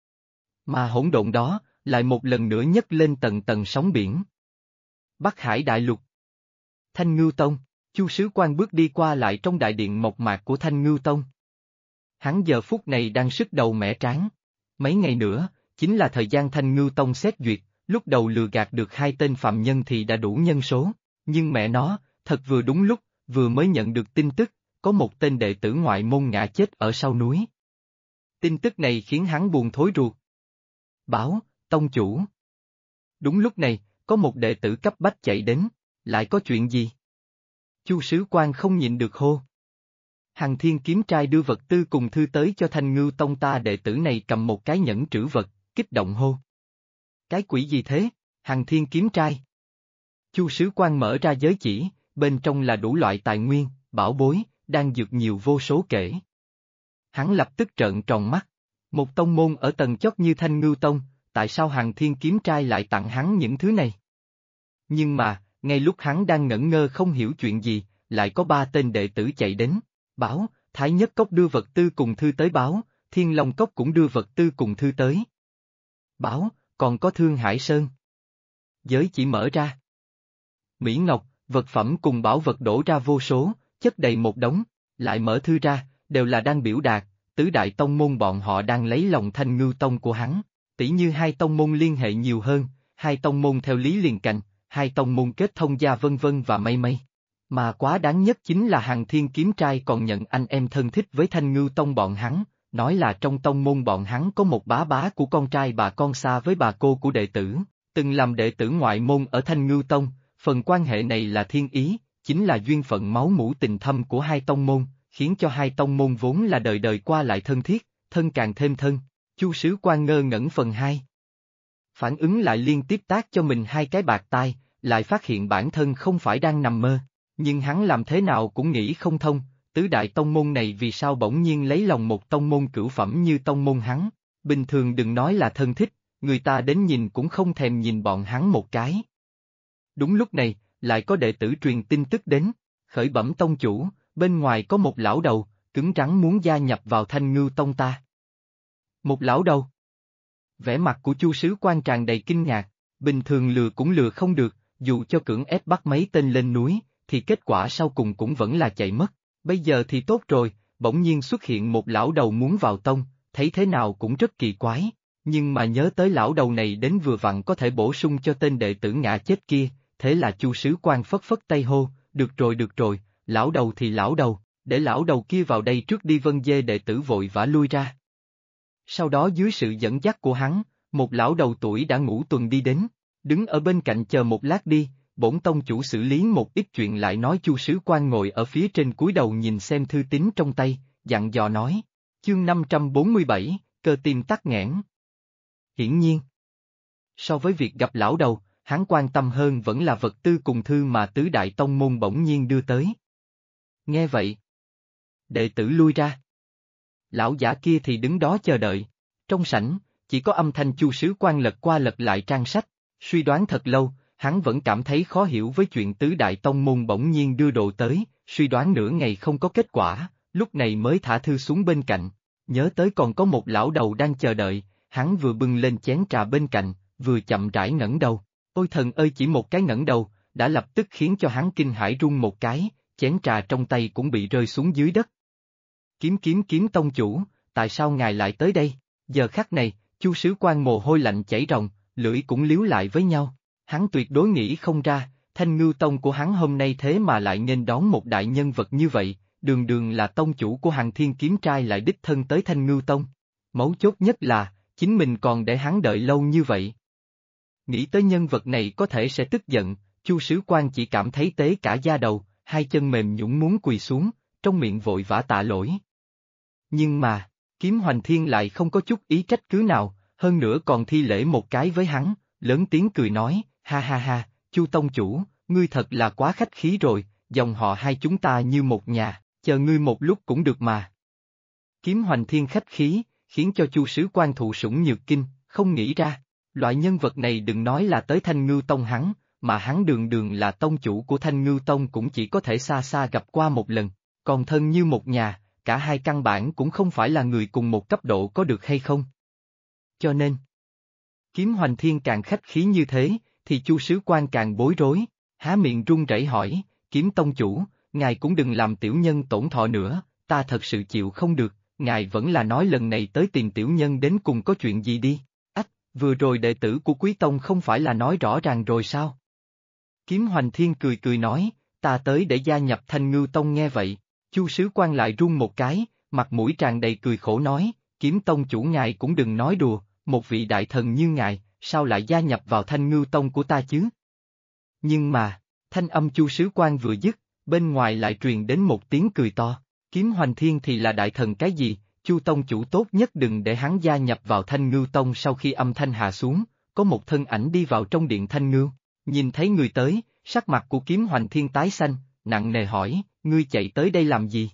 Mà hỗn độn đó, lại một lần nữa nhấc lên tầng tầng sóng biển. Bắc Hải Đại Lục. Thanh Ngưu Tông, Chu Sứ Quan bước đi qua lại trong đại điện mộc mạc của Thanh Ngưu Tông. Hắn giờ phút này đang sức đầu mẻ trán. Mấy ngày nữa, chính là thời gian Thanh Ngưu Tông xét duyệt, lúc đầu lừa gạt được 2 tên phạm nhân thì đã đủ nhân số, nhưng mẹ nó, thật vừa đúng lúc, vừa mới nhận được tin tức, có một tên đệ tử ngoại môn ngã chết ở sau núi. Tin tức này khiến hắn buồn thối ruột. Báo, tông chủ. Đúng lúc này, có một đệ tử cấp bách chạy đến, lại có chuyện gì? Chu Sứ Quan không nhịn được hô. Hằng Thiên Kiếm Trai đưa vật tư cùng thư tới cho Thanh Ngưu Tông ta, đệ tử này cầm một cái nhẫn trữ vật, kích động hô. Cái quỷ gì thế, Hằng Thiên Kiếm Trai? Chu Sứ Quan mở ra giới chỉ, bên trong là đủ loại tài nguyên, bảo bối, đang dược nhiều vô số kể. Hắn lập tức trợn tròn mắt. Một tông môn ở tầng chót như Thanh Ngưu Tông, tại sao Hằng Thiên Kiếm Trai lại tặng hắn những thứ này? Nhưng mà, ngay lúc hắn đang ngẩn ngơ không hiểu chuyện gì, lại có 3 tên đệ tử chạy đến. Báo, Thái Nhất Cốc đưa vật tư cùng thư tới báo, Thiên Long Cốc cũng đưa vật tư cùng thư tới. Báo, còn có Thương Hải Sơn. Giới chỉ mở ra. Mỹ Ngọc, vật phẩm cùng bảo vật đổ ra vô số, chất đầy một đống, lại mở thư ra, đều là đang biểu đạt, tứ đại tông môn bọn họ đang lấy lòng Thanh Ngưu Tông của hắn, tỉ như 2 tông môn liên hệ nhiều hơn, 2 tông môn theo lý liền cành, 2 tông môn kết thông gia vân vân và mây mây. Mà quá đáng nhất chính là Hằng Thiên Kiếm Trai còn nhận anh em thân thích với Thanh Ngưu Tông bọn hắn, nói là trong tông môn bọn hắn có một bá bá của con trai bà con xa với bà cô của đệ tử, từng làm đệ tử ngoại môn ở Thanh Ngưu Tông, phần quan hệ này là thiên ý, chính là duyên phận máu mủ tình thâm của 2 tông môn, khiến cho 2 tông môn vốn là đời đời qua lại thân thiết, thân càng thêm thân. Chu Sứ Quan ngơ ngẩn phần 2. Phản ứng lại liên tiếp tác cho mình 2 cái bạc tai, lại phát hiện bản thân không phải đang nằm mơ, nhưng hắn làm thế nào cũng nghĩ không thông, tứ đại tông môn này vì sao bỗng nhiên lấy lòng một tông môn cửu phẩm như tông môn hắn, bình thường đừng nói là thân thích, người ta đến nhìn cũng không thèm nhìn bọn hắn một cái. Đúng lúc này, lại có đệ tử truyền tin tức đến, khởi bẩm tông chủ, bên ngoài có một lão đầu, cứng rắn muốn gia nhập vào Thanh Ngưu Tông ta. Một lão đầu? Vẻ mặt của Chu Sứ Quan tràn đầy kinh ngạc, bình thường lừa cũng lừa không được, dù cho cưỡng ép bắt mấy tên lên núi, thì kết quả sau cùng cũng vẫn là chạy mất, bây giờ thì tốt rồi, bỗng nhiên xuất hiện một lão đầu muốn vào tông, thấy thế nào cũng rất kỳ quái, nhưng mà nhớ tới lão đầu này đến vừa vặn có thể bổ sung cho tên đệ tử ngã chết kia, thế là Chu Sứ Quan phất phất tay hô, được rồi, lão đầu thì lão đầu, để lão đầu kia vào đây trước đi. Vân Dê đệ tử vội vã lui ra. Sau đó dưới sự dẫn dắt của hắn, một lão đầu tuổi đã ngủ tuần đi đến, đứng ở bên cạnh chờ một lát đi, bổn tông chủ xử lý một ít chuyện lại nói. Chu Sứ Quan ngồi ở phía trên cúi đầu nhìn xem thư tín trong tay, dặn dò nói, chương 547, cơ tim tắc nghẽn. Hiển nhiên, so với việc gặp lão đầu, hắn quan tâm hơn vẫn là vật tư cùng thư mà tứ đại tông môn bỗng nhiên đưa tới. Nghe vậy, đệ tử lui ra. Lão giả kia thì đứng đó chờ đợi. Trong sảnh, chỉ có âm thanh Chu Sứ Quan lật qua lật lại trang sách, suy đoán thật lâu, hắn vẫn cảm thấy khó hiểu với chuyện tứ đại tông môn bỗng nhiên đưa đồ tới, suy đoán nửa ngày không có kết quả, lúc này mới thả thư xuống bên cạnh, nhớ tới còn có một lão đầu đang chờ đợi, hắn vừa bưng lên chén trà bên cạnh, vừa chậm rãi ngẩng đầu. Ôi thần ơi, chỉ một cái ngẩng đầu, đã lập tức khiến cho hắn kinh hãi run một cái, chén trà trong tay cũng bị rơi xuống dưới đất. Kiếm tông chủ, tại sao ngài lại tới đây? Giờ khắc này, Chu Sứ Quan mồ hôi lạnh chảy ròng, lưỡi cũng líu lại với nhau. Hắn tuyệt đối nghĩ không ra, Thanh Ngưu Tông của hắn hôm nay thế mà lại nghênh đón một đại nhân vật như vậy, đường đường là tông chủ của Hằng Thiên Kiếm Trai lại đích thân tới Thanh Ngưu Tông. Mấu chốt nhất là, chính mình còn để hắn đợi lâu như vậy. Nghĩ tới nhân vật này có thể sẽ tức giận, Chu Sứ Quan chỉ cảm thấy tế cả da đầu, hai chân mềm nhũn muốn quỳ xuống, trong miệng vội vã tạ lỗi. Nhưng mà, Kiếm Hoành Thiên lại không có chút ý trách cứ nào, hơn nữa còn thi lễ một cái với hắn, lớn tiếng cười nói, ha ha ha, Chu Tông Chủ, ngươi thật là quá khách khí rồi, dòng họ hai chúng ta như một nhà, chờ ngươi một lúc cũng được mà. Kiếm Hoành Thiên khách khí, khiến cho Chu Sứ Quan thụ sủng nhược kinh, không nghĩ ra, loại nhân vật này đừng nói là tới Thanh Ngưu Tông hắn, mà hắn đường đường là tông chủ của Thanh Ngưu Tông cũng chỉ có thể xa xa gặp qua một lần, còn thân như một nhà, cả hai căn bản cũng không phải là người cùng một cấp độ có được hay không. Cho nên, Kiếm Hoành Thiên càng khách khí như thế, thì Chu Sứ Quan càng bối rối, há miệng run rẩy hỏi, Kiếm Tông Chủ, ngài cũng đừng làm tiểu nhân tổn thọ nữa, ta thật sự chịu không được, ngài vẫn là nói lần này tới tìm tiểu nhân đến cùng có chuyện gì đi. Ách, vừa rồi đệ tử của Quý Tông không phải là nói rõ ràng rồi sao? Kiếm Hoành Thiên cười cười nói, ta tới để gia nhập Thanh Ngưu Tông nghe vậy, Chu Sứ Quan lại run một cái, mặt mũi tràn đầy cười khổ nói, Kiếm Tông Chủ ngài cũng đừng nói đùa, một vị đại thần như ngài, sao lại gia nhập vào Thanh Ngưu Tông của ta chứ? Nhưng mà, thanh âm Chu Sứ Quan vừa dứt, bên ngoài lại truyền đến một tiếng cười to, Kiếm Hoành Thiên thì là đại thần cái gì, Chu Tông Chủ tốt nhất đừng để hắn gia nhập vào Thanh Ngưu Tông. Sau khi âm thanh hạ xuống, có một thân ảnh đi vào trong điện Thanh Ngưu, nhìn thấy người tới, sắc mặt của Kiếm Hoành Thiên tái xanh, nặng nề hỏi, ngươi chạy tới đây làm gì?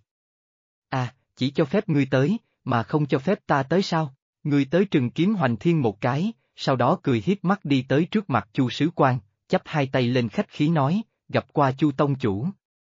À, chỉ cho phép ngươi tới, mà không cho phép ta tới sao? Ngươi tới trừng Kiếm Hoành Thiên một cái, sau đó cười hiếp mắt đi tới trước mặt Chu Sứ Quan, chắp hai tay lên khách khí nói, gặp qua Chu Tông Chủ.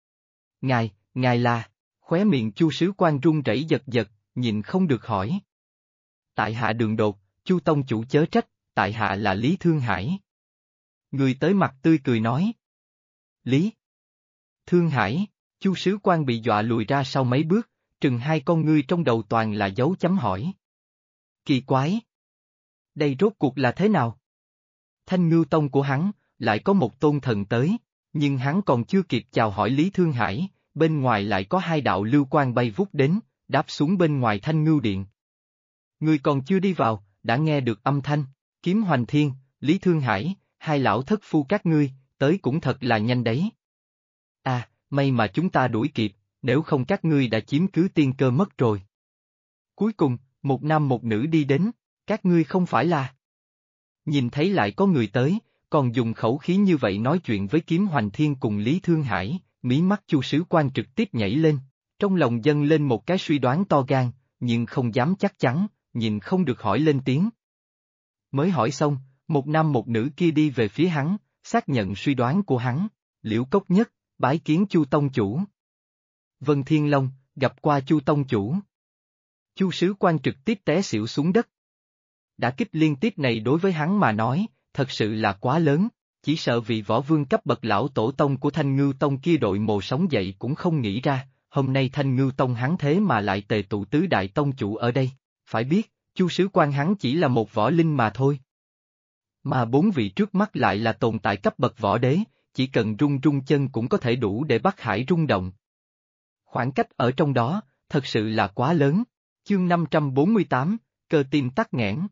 Ngài là, khóe miệng Chu Sứ Quan run rẩy giật giật, nhìn không được hỏi. Tại hạ đường đột, Chu Tông Chủ chớ trách, tại hạ là Lý Thương Hải. Người tới mặt tươi cười nói. Lý Thương Hải, Chu Sứ Quan bị dọa lùi ra sau mấy bước, trừng hai con ngươi trong đầu toàn là dấu chấm hỏi. Kỳ quái! Đây rốt cuộc là thế nào? Thanh Ngưu Tông của hắn, lại có một tôn thần tới, nhưng hắn còn chưa kịp chào hỏi Lý Thương Hải, bên ngoài lại có hai đạo lưu quang bay vút đến, đáp xuống bên ngoài Thanh Ngưu Điện. Ngươi còn chưa đi vào, đã nghe được âm thanh, Kiếm Hoành Thiên, Lý Thương Hải, hai lão thất phu các ngươi, tới cũng thật là nhanh đấy. À, may mà chúng ta đuổi kịp, nếu không các ngươi đã chiếm cứ tiên cơ mất rồi. Cuối cùng, một nam một nữ đi đến, các ngươi không phải là... Nhìn thấy lại có người tới, còn dùng khẩu khí như vậy nói chuyện với Kiếm Hoành Thiên cùng Lý Thương Hải, mí mắt Chu Sứ Quan trực tiếp nhảy lên, trong lòng dâng lên một cái suy đoán to gan, nhưng không dám chắc chắn, nhìn không được hỏi lên tiếng. Mới hỏi xong, một nam một nữ kia đi về phía hắn, xác nhận suy đoán của hắn, Liễu Cốc Nhất, bái kiến Chu Tông Chủ. Vân Thiên Long, gặp qua Chu Tông Chủ. Chu Sứ Quan trực tiếp té xỉu xuống đất. Đả kích liên tiếp này đối với hắn mà nói, thật sự là quá lớn, chỉ sợ vị võ vương cấp bậc lão tổ tông của Thanh Ngưu Tông kia đội mồ sống dậy cũng không nghĩ ra, hôm nay Thanh Ngưu Tông hắn thế mà lại tề tụ tứ đại tông chủ ở đây, phải biết, Chu Sứ Quan hắn chỉ là một võ linh mà thôi. Mà bốn vị trước mắt lại là tồn tại cấp bậc võ đế, chỉ cần rung rung chân cũng có thể đủ để Bắc Hải rung động. Khoảng cách ở trong đó, thật sự là quá lớn. Chương 548, cơ tim tắc nghẽn.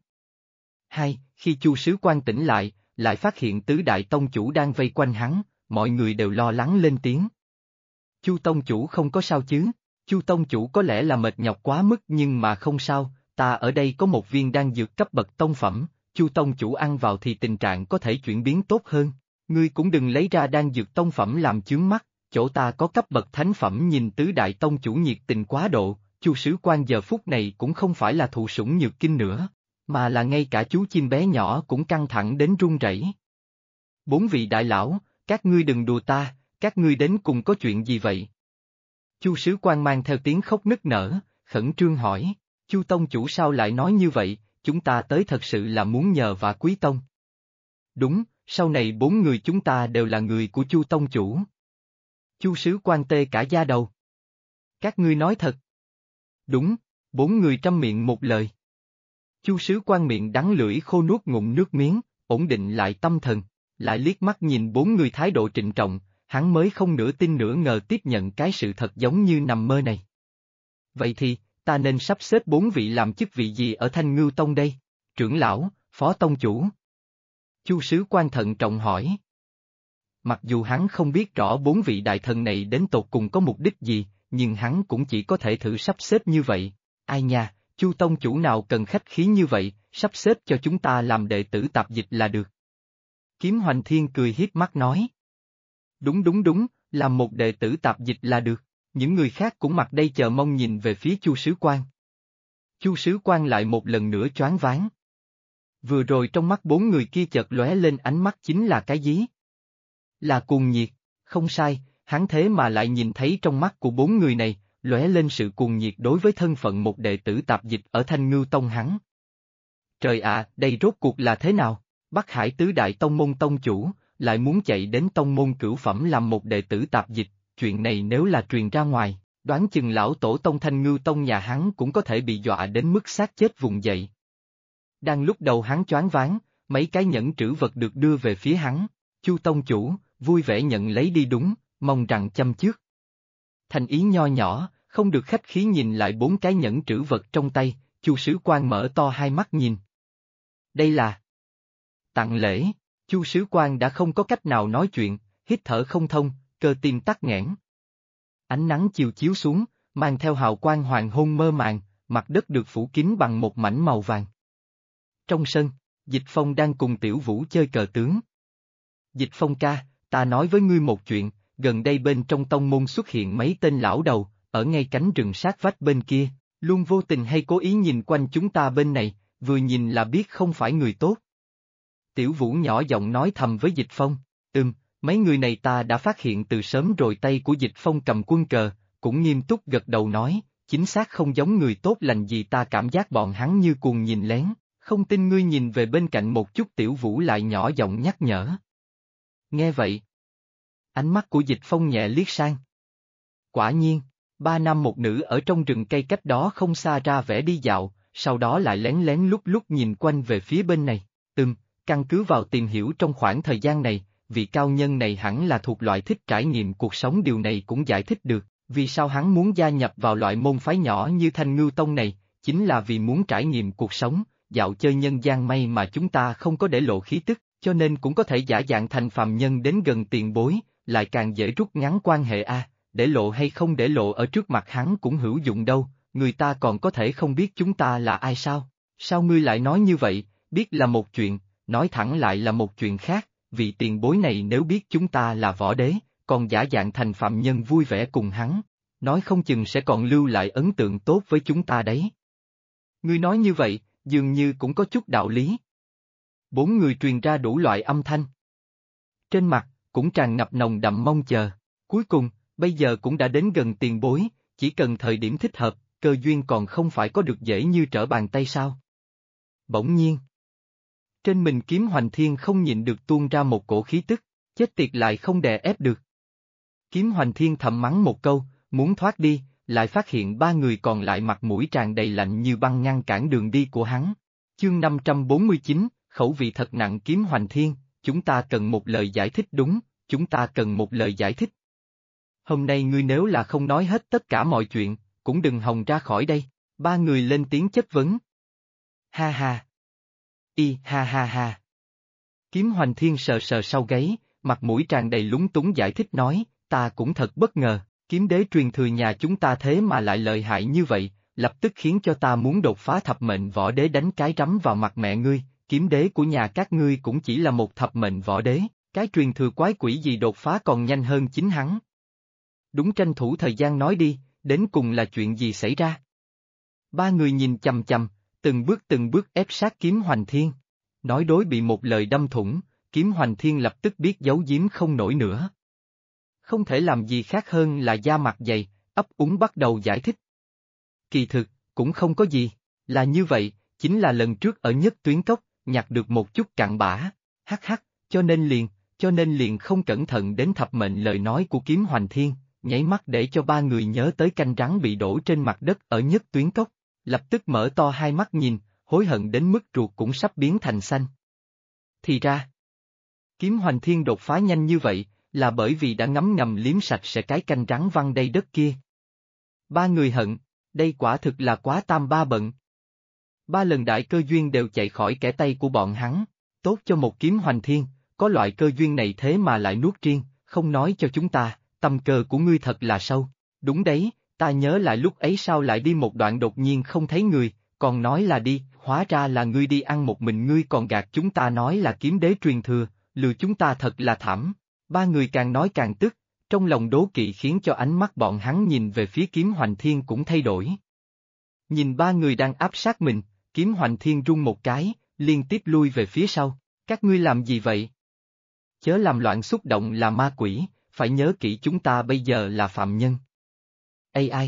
Khi Chu Sứ Quan tỉnh lại phát hiện tứ đại tông chủ đang vây quanh hắn, mọi người đều lo lắng lên tiếng. Chu Tông Chủ không có sao chứ? Chu Tông Chủ có lẽ là mệt nhọc quá mức nhưng mà không sao, ta ở đây có một viên đan dược cấp bậc tông phẩm, Chu Tông Chủ ăn vào thì tình trạng có thể chuyển biến tốt hơn. Ngươi cũng đừng lấy ra đan dược tông phẩm làm chướng mắt, chỗ ta có cấp bậc thánh phẩm. Nhìn tứ đại tông chủ nhiệt tình quá độ, Chu Sứ Quan giờ phút này cũng không phải là thụ sủng nhược kinh nữa, mà là ngay cả chú chim bé nhỏ cũng căng thẳng đến run rẩy. Bốn vị đại lão, các ngươi đừng đùa ta, các ngươi đến cùng có chuyện gì vậy? Chu Sứ Quan mang theo tiếng khóc nức nở, khẩn trương hỏi, Chu Tông Chủ sao lại nói như vậy, chúng ta tới thật sự là muốn nhờ vả Quý Tông. Đúng, sau này bốn người chúng ta đều là người của Chu Tông Chủ. Chu Sứ Quan tê cả da đầu. Các ngươi nói thật. Đúng, bốn người trăm miệng một lời. Chu Sứ Quan miệng đắng lưỡi khô nuốt ngụm nước miếng, ổn định lại tâm thần. lại liếc mắt nhìn bốn người thái độ trịnh trọng, hắn mới không nửa tin nửa ngờ tiếp nhận cái sự thật giống như nằm mơ này. Vậy thì, ta nên sắp xếp bốn vị làm chức vị gì ở Thanh Ngưu Tông đây? Trưởng lão, phó tông chủ. Chu sứ quan thận trọng hỏi. Mặc dù hắn không biết rõ bốn vị đại thần này đến tột cùng có mục đích gì, nhưng hắn cũng chỉ có thể thử sắp xếp như vậy. Ai nha, Chu tông chủ nào cần khách khí như vậy, sắp xếp cho chúng ta làm đệ tử tạp dịch là được. Kiếm Hoành Thiên cười hiếp mắt nói. Đúng, làm một đệ tử tạp dịch là được. Những người khác cũng mặt đây chờ mong nhìn về phía Chu sứ quan. Chu sứ quan lại một lần nữa choáng váng. Vừa rồi trong mắt bốn người kia chợt lóe lên ánh mắt chính là cái gì? Là cuồng nhiệt, không sai, hắn thế mà lại nhìn thấy trong mắt của bốn người này, lóe lên sự cuồng nhiệt đối với thân phận một đệ tử tạp dịch ở Thanh Ngưu Tông hắn. Trời ạ, đây rốt cuộc là thế nào? Bắc Hải tứ đại tông môn tông chủ, lại muốn chạy đến tông môn cửu phẩm làm một đệ tử tạp dịch, chuyện này nếu là truyền ra ngoài, đoán chừng lão tổ tông Thanh Ngưu Tông nhà hắn cũng có thể bị dọa đến mức xác chết vùng dậy. Đang lúc đầu hắn choáng váng, mấy cái nhẫn trữ vật được đưa về phía hắn, Chu tông chủ, vui vẻ nhận lấy đi đúng, mong rằng chăm trước. Thành ý nho nhỏ, không được khách khí nhìn lại bốn cái nhẫn trữ vật trong tay, Chu sứ quan mở to hai mắt nhìn. Đây là tặng lễ. Chu sứ quan đã không có cách nào nói chuyện, hít thở không thông, cơ tim tắc nghẽn. Ánh nắng chiều chiếu xuống, mang theo hào quang hoàng hôn mơ màng, mặt đất được phủ kín bằng một mảnh màu vàng. Trong sân, Dịch Phong đang cùng Tiểu Vũ chơi cờ tướng. Dịch Phong ca, ta nói với ngươi một chuyện, gần đây bên trong tông môn xuất hiện mấy tên lão đầu, ở ngay cánh rừng sát vách bên kia, luôn vô tình hay cố ý nhìn quanh chúng ta bên này, vừa nhìn là biết không phải người tốt. Tiểu Vũ nhỏ giọng nói thầm với Dịch Phong, mấy người này ta đã phát hiện từ sớm rồi. Tay của Dịch Phong cầm quân cờ, cũng nghiêm túc gật đầu nói, chính xác không giống người tốt lành gì, ta cảm giác bọn hắn như cuồng nhìn lén, không tin ngươi nhìn về bên cạnh một chút. Tiểu Vũ lại nhỏ giọng nhắc nhở. Nghe vậy, ánh mắt của Dịch Phong nhẹ liếc sang. Quả nhiên, 3 nam một nữ ở trong rừng cây cách đó không xa ra vẻ đi dạo, sau đó lại lén lén lúc nhìn quanh về phía bên này. Căn cứ vào tìm hiểu trong khoảng thời gian này, vị cao nhân này hẳn là thuộc loại thích trải nghiệm cuộc sống, điều này cũng giải thích được, vì sao hắn muốn gia nhập vào loại môn phái nhỏ như Thanh Ngưu Tông này, chính là vì muốn trải nghiệm cuộc sống, dạo chơi nhân gian. May mà chúng ta không có để lộ khí tức, cho nên cũng có thể giả dạng thành phàm nhân đến gần tiền bối, lại càng dễ rút ngắn quan hệ a. Để lộ hay không để lộ ở trước mặt hắn cũng hữu dụng đâu, người ta còn có thể không biết chúng ta là ai sao? Sao ngươi lại nói như vậy, biết là một chuyện, nói thẳng lại là một chuyện khác, vị tiền bối này nếu biết chúng ta là võ đế, còn giả dạng thành phạm nhân vui vẻ cùng hắn, nói không chừng sẽ còn lưu lại ấn tượng tốt với chúng ta đấy. Ngươi nói như vậy, dường như cũng có chút đạo lý. Bốn người truyền ra đủ loại âm thanh. Trên mặt, cũng tràn ngập nồng đậm mong chờ, cuối cùng, bây giờ cũng đã đến gần tiền bối, chỉ cần thời điểm thích hợp, cơ duyên còn không phải có được dễ như trở bàn tay sao. Bỗng nhiên, trên mình Kiếm Hoành Thiên không nhịn được tuôn ra một cổ khí tức, chết tiệt lại không đè ép được. Kiếm Hoành Thiên thầm mắng một câu, muốn thoát đi, lại phát hiện ba người còn lại mặt mũi tràn đầy lạnh như băng ngăn cản đường đi của hắn. Chương 549, khẩu vị thật nặng. Kiếm Hoành Thiên, chúng ta cần một lời giải thích. Đúng, chúng ta cần một lời giải thích. Hôm nay ngươi nếu là không nói hết tất cả mọi chuyện, cũng đừng hòng ra khỏi đây. Ba người lên tiếng chất vấn. Ha ha. Ha ha ha. Kiếm Hoành Thiên sờ sờ sau gáy, mặt mũi tràn đầy lúng túng giải thích nói, ta cũng thật bất ngờ, kiếm đế truyền thừa nhà chúng ta thế mà lại lợi hại như vậy, lập tức khiến cho ta muốn đột phá thập mệnh võ đế đánh cái rắm vào mặt mẹ ngươi, kiếm đế của nhà các ngươi cũng chỉ là một thập mệnh võ đế, cái truyền thừa quái quỷ gì đột phá còn nhanh hơn chính hắn. Đúng, tranh thủ thời gian nói đi, đến cùng là chuyện gì xảy ra? Ba người nhìn chằm chằm, từng bước ép sát Kiếm Hoành Thiên. Nói đối bị một lời đâm thủng, Kiếm Hoành Thiên lập tức biết giấu giếm không nổi nữa. Không thể làm gì khác hơn là da mặt dày, ấp úng bắt đầu giải thích. Kỳ thực, cũng không có gì, là như vậy, chính là lần trước ở Nhất Tuyến Cốc, nhặt được một chút cặn bã, cho nên liền không cẩn thận đến thập mệnh. Lời nói của Kiếm Hoành Thiên, nháy mắt để cho ba người nhớ tới canh rắn bị đổ trên mặt đất ở Nhất Tuyến Cốc, lập tức mở to hai mắt nhìn, hối hận đến mức ruột cũng sắp biến thành xanh. Thì ra, Kiếm Hoành Thiên đột phá nhanh như vậy, là bởi vì đã ngấm ngầm liếm sạch sẽ cái canh rắn văng đầy đất kia. Ba người hận, đây quả thực là quá tam ba bận. Ba lần đại cơ duyên đều chạy khỏi kẻ tay của bọn hắn, tốt cho một Kiếm Hoành Thiên, có loại cơ duyên này thế mà lại nuốt riêng, không nói cho chúng ta, tâm cơ của ngươi thật là sâu. Đúng đấy, ta nhớ lại lúc ấy sao lại đi một đoạn đột nhiên không thấy người, còn nói là đi, hóa ra là ngươi đi ăn một mình, ngươi còn gạt chúng ta nói là kiếm đế truyền thừa, lừa chúng ta thật là thảm. Ba người càng nói càng tức, trong lòng đố kỵ khiến cho ánh mắt bọn hắn nhìn về phía Kiếm Hoành Thiên cũng thay đổi. Nhìn ba người đang áp sát mình, Kiếm Hoành Thiên rung một cái, liên tiếp lui về phía sau. Các ngươi làm gì vậy? Chớ làm loạn, xúc động là ma quỷ, phải nhớ kỹ chúng ta bây giờ là phạm nhân. Ây ai?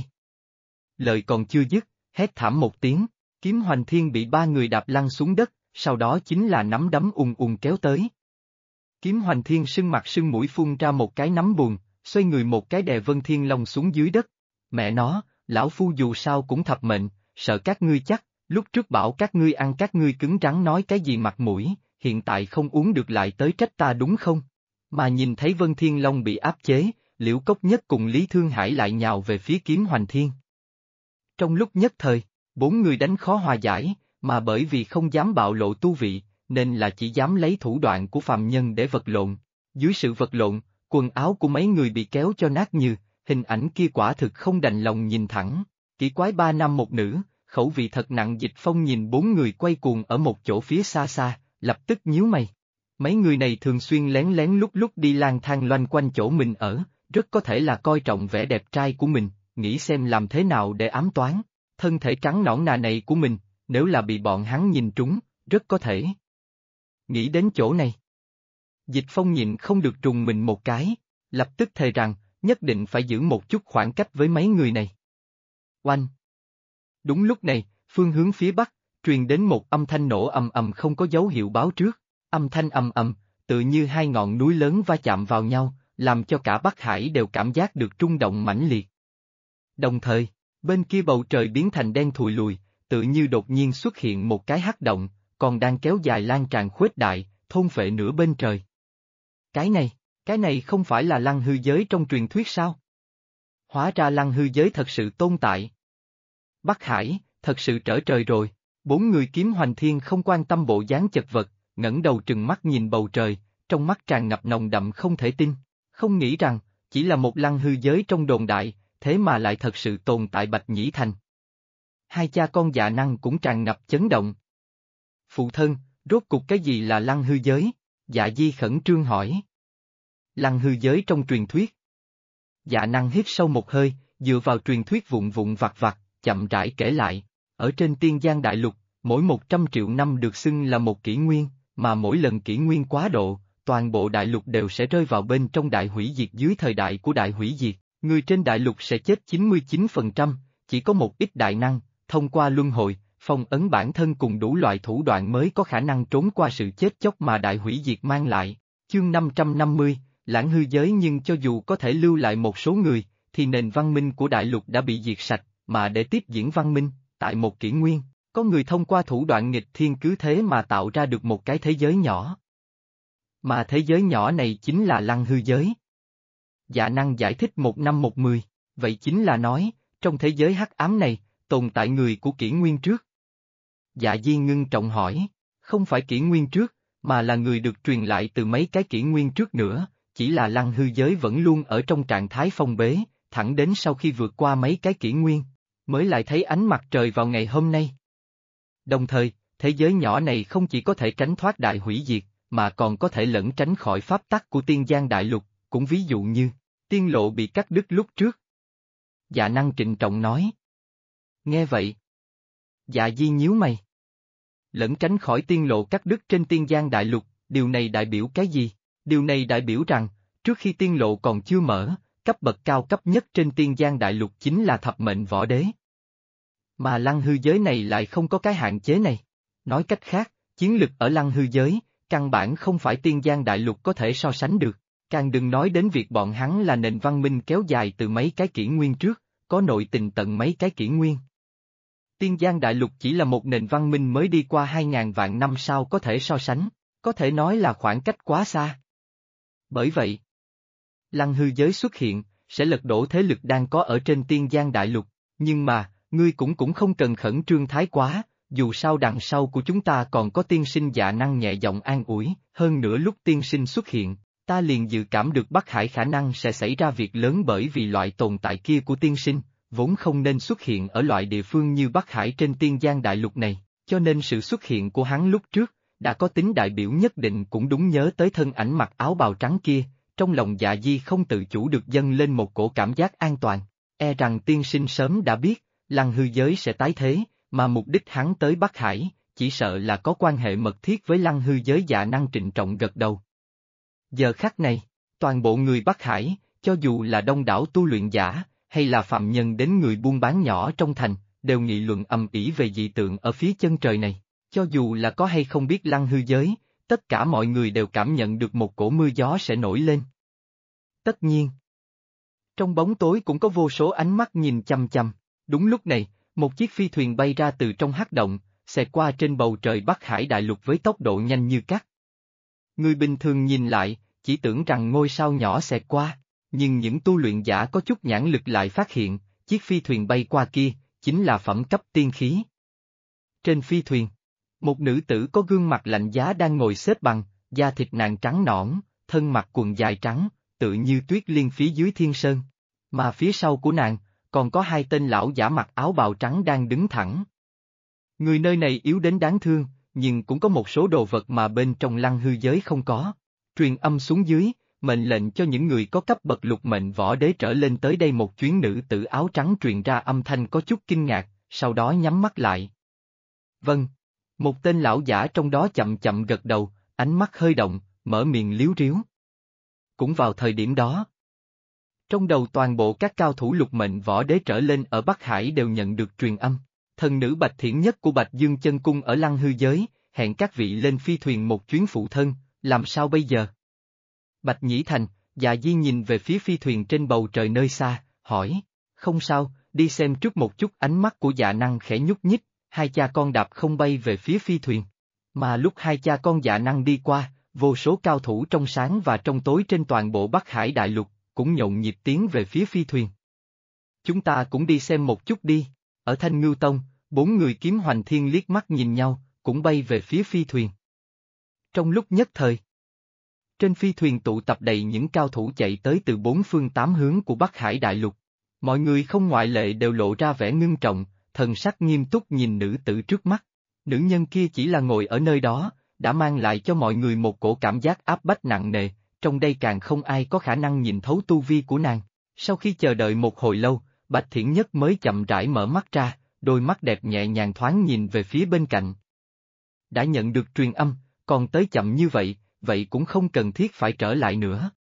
Lời còn chưa dứt, hét thảm một tiếng, Kiếm Hoành Thiên bị ba người đạp lăn xuống đất, sau đó chính là nắm đấm ùng ùng kéo tới. Kiếm Hoành Thiên sưng mặt sưng mũi phun ra một cái nắm bùn, xoay người một cái đè Vân Thiên Long xuống dưới đất. Mẹ nó, lão phu dù sao cũng thập mệnh, sợ các ngươi chắc, lúc trước bảo các ngươi ăn các ngươi cứng rắn nói cái gì mặt mũi, hiện tại không uống được lại tới trách ta đúng không? Mà nhìn thấy Vân Thiên Long bị áp chế, Liễu Cốc Nhất cùng Lý Thương Hải lại nhào về phía Kiếm Hoành Thiên. Trong lúc nhất thời, bốn người đánh khó hòa giải, mà bởi vì không dám bạo lộ tu vị, nên là chỉ dám lấy thủ đoạn của phàm nhân để vật lộn. Dưới sự vật lộn, quần áo của mấy người bị kéo cho nát như, hình ảnh kia quả thực không đành lòng nhìn thẳng. Kỳ quái ba nam một nữ, khẩu vị thật nặng. Dịch Phong nhìn bốn người quay cuồng ở một chỗ phía xa xa, lập tức nhíu mày. Mấy người này thường xuyên lén lén lút lút đi lang thang loanh quanh chỗ mình ở, rất có thể là coi trọng vẻ đẹp trai của mình, nghĩ xem làm thế nào để ám toán. Thân thể trắng nõn nà này của mình, nếu là bị bọn hắn nhìn trúng, rất có thể. Nghĩ đến chỗ này. Dịch Phong nhịn không được trùng mình một cái, lập tức thề rằng, nhất định phải giữ một chút khoảng cách với mấy người này. Oanh! Đúng lúc này, phương hướng phía bắc, truyền đến một âm thanh nổ ầm ầm không có dấu hiệu báo trước. Âm thanh ầm ầm, tự như hai ngọn núi lớn va chạm vào nhau, làm cho cả Bắc Hải đều cảm giác được rung động mãnh liệt. Đồng thời, bên kia bầu trời biến thành đen thùi lùi, tự như đột nhiên xuất hiện một cái hắc động, còn đang kéo dài lan tràn khuếch đại, thôn phệ nửa bên trời. Cái này không phải là lăng hư giới trong truyền thuyết sao? Hóa ra lăng hư giới thật sự tồn tại. Bắc Hải, thật sự trở trời rồi. Bốn người Kiếm Hoành Thiên không quan tâm bộ dáng chật vật, ngẩng đầu trừng mắt nhìn bầu trời, trong mắt tràn ngập nồng đậm không thể tin, không nghĩ rằng, chỉ là một lăng hư giới trong đồn đại, thế mà lại thật sự tồn tại Bạch Nhĩ Thành. Hai cha con Dạ Năng cũng tràn ngập chấn động. Phụ thân, rốt cục cái gì là lăng hư giới? Dạ Di khẩn trương hỏi. Lăng hư giới trong truyền thuyết. Dạ Năng hít sâu một hơi, dựa vào truyền thuyết vụn vụn vặt vặt, chậm rãi kể lại, ở trên Tiên Giang Đại Lục, mỗi 100 triệu năm được xưng là một kỷ nguyên, mà mỗi lần kỷ nguyên quá độ, toàn bộ đại lục đều sẽ rơi vào bên trong đại hủy diệt. Dưới thời đại của đại hủy diệt, người trên đại lục sẽ chết 99%, chỉ có một ít đại năng, thông qua luân hồi, phong ấn bản thân cùng đủ loại thủ đoạn mới có khả năng trốn qua sự chết chóc mà đại hủy diệt mang lại. Chương 550, lãng hư giới. Nhưng cho dù có thể lưu lại một số người, thì nền văn minh của đại lục đã bị diệt sạch, mà để tiếp diễn văn minh, tại một kỷ nguyên, có người thông qua thủ đoạn nghịch thiên cứ thế mà tạo ra được một cái thế giới nhỏ. Mà thế giới nhỏ này chính là lăng hư giới. Dạ Năng giải thích một năm một mười, vậy chính là nói, trong thế giới hắc ám này, tồn tại người của kỷ nguyên trước. Dạ Di ngưng trọng hỏi, không phải kỷ nguyên trước, mà là người được truyền lại từ mấy cái kỷ nguyên trước nữa, chỉ là lăng hư giới vẫn luôn ở trong trạng thái phong bế, thẳng đến sau khi vượt qua mấy cái kỷ nguyên, mới lại thấy ánh mặt trời vào ngày hôm nay. Đồng thời, thế giới nhỏ này không chỉ có thể tránh thoát đại hủy diệt, mà còn có thể lẫn tránh khỏi pháp tắc của Tiên Giang Đại Lục, cũng ví dụ như, tiên lộ bị cắt đứt lúc trước. Dạ Năng trịnh trọng nói. Nghe vậy. Dạ Di nhíu mày. Lẫn tránh khỏi tiên lộ cắt đứt trên Tiên Giang Đại Lục, điều này đại biểu cái gì? Điều này đại biểu rằng, trước khi tiên lộ còn chưa mở, cấp bậc cao cấp nhất trên Tiên Giang Đại Lục chính là thập mệnh võ đế. Mà lăng hư giới này lại không có cái hạn chế này. Nói cách khác, chiến lực ở lăng hư giới, căn bản không phải Tiên Giang Đại Lục có thể so sánh được, càng đừng nói đến việc bọn hắn là nền văn minh kéo dài từ mấy cái kỷ nguyên trước, có nội tình tận mấy cái kỷ nguyên. Tiên Giang Đại Lục chỉ là một nền văn minh mới đi qua 2.000 vạn năm sao có thể so sánh, có thể nói là khoảng cách quá xa. Bởi vậy, Lăng hư giới xuất hiện, sẽ lật đổ thế lực đang có ở trên Tiên Giang Đại Lục, nhưng mà, ngươi cũng không cần khẩn trương thái quá, dù sao đằng sau của chúng ta còn có tiên sinh Dạ Năng nhẹ giọng an ủi, hơn nữa lúc tiên sinh xuất hiện, ta liền dự cảm được Bắc Hải khả năng sẽ xảy ra việc lớn bởi vì loại tồn tại kia của tiên sinh, vốn không nên xuất hiện ở loại địa phương như Bắc Hải trên Tiên Giang Đại Lục này, cho nên sự xuất hiện của hắn lúc trước, đã có tính đại biểu nhất định cũng đúng nhớ tới thân ảnh mặc áo bào trắng kia, trong lòng Dạ Di không tự chủ được dâng lên một cổ cảm giác an toàn, e rằng tiên sinh sớm đã biết, Lăng hư giới sẽ tái thế, mà mục đích hắn tới Bắc Hải, chỉ sợ là có quan hệ mật thiết với Lăng hư giới. Dạ Năng trịnh trọng gật đầu. Giờ khắc này, toàn bộ người Bắc Hải, cho dù là đông đảo tu luyện giả, hay là phạm nhân đến người buôn bán nhỏ trong thành, đều nghị luận ầm ĩ về dị tượng ở phía chân trời này, cho dù là có hay không biết Lăng hư giới, tất cả mọi người đều cảm nhận được một cổ mưa gió sẽ nổi lên. Tất nhiên, trong bóng tối cũng có vô số ánh mắt nhìn chằm chằm, đúng lúc này, một chiếc phi thuyền bay ra từ trong hắc động, xẹt qua trên bầu trời Bắc Hải Đại Lục với tốc độ nhanh như cắt. Người bình thường nhìn lại, chỉ tưởng rằng ngôi sao nhỏ xẹt qua, nhưng những tu luyện giả có chút nhãn lực lại phát hiện, chiếc phi thuyền bay qua kia, chính là phẩm cấp tiên khí. Trên phi thuyền, một nữ tử có gương mặt lạnh giá đang ngồi xếp bằng, da thịt nàng trắng nõn, thân mặc quần dài trắng, tự như tuyết liên phía dưới thiên sơn. Mà phía sau của nàng, còn có hai tên lão giả mặc áo bào trắng đang đứng thẳng. Người nơi này yếu đến đáng thương, nhưng cũng có một số đồ vật mà bên trong Lăng hư giới không có. Truyền âm xuống dưới, mệnh lệnh cho những người có cấp bậc lục mệnh võ đế trở lên tới đây. Một chuyến nữ tử áo trắng truyền ra âm thanh có chút kinh ngạc, sau đó nhắm mắt lại. Vâng. Một tên lão giả trong đó chậm chậm gật đầu, ánh mắt hơi động, mở miệng líu ríu. Cũng vào thời điểm đó, trong đầu toàn bộ các cao thủ lục mệnh võ đế trở lên ở Bắc Hải đều nhận được truyền âm. Thần nữ Bạch Thiển Nhất của Bạch Dương Chân Cung ở Lăng hư giới, hẹn các vị lên phi thuyền một chuyến phụ thân, làm sao bây giờ? Bạch Nhĩ Thành, Dạ Di nhìn về phía phi thuyền trên bầu trời nơi xa, hỏi, không sao, đi xem trước một chút. Ánh mắt của Dạ Năng khẽ nhúc nhích, hai cha con đạp không bay về phía phi thuyền. Mà lúc hai cha con Dạ Năng đi qua, vô số cao thủ trong sáng và trong tối trên toàn bộ Bắc Hải Đại Lục, cũng nhộn nhịp tiến về phía phi thuyền. Chúng ta cũng đi xem một chút đi. Ở Thanh Ngưu Tông, bốn người Kiếm Hoành Thiên liếc mắt nhìn nhau, cũng bay về phía phi thuyền. Trong lúc nhất thời, trên phi thuyền tụ tập đầy những cao thủ chạy tới từ bốn phương tám hướng của Bắc Hải Đại Lục. Mọi người không ngoại lệ đều lộ ra vẻ ngưng trọng, thần sắc nghiêm túc nhìn nữ tử trước mắt. Nữ nhân kia chỉ là ngồi ở nơi đó, đã mang lại cho mọi người một cổ cảm giác áp bách nặng nề, trong đây càng không ai có khả năng nhìn thấu tu vi của nàng. Sau khi chờ đợi một hồi lâu, Bạch Thiển Nhất mới chậm rãi mở mắt ra, đôi mắt đẹp nhẹ nhàng thoáng nhìn về phía bên cạnh. Đã nhận được truyền âm, còn tới chậm như vậy, vậy cũng không cần thiết phải trở lại nữa.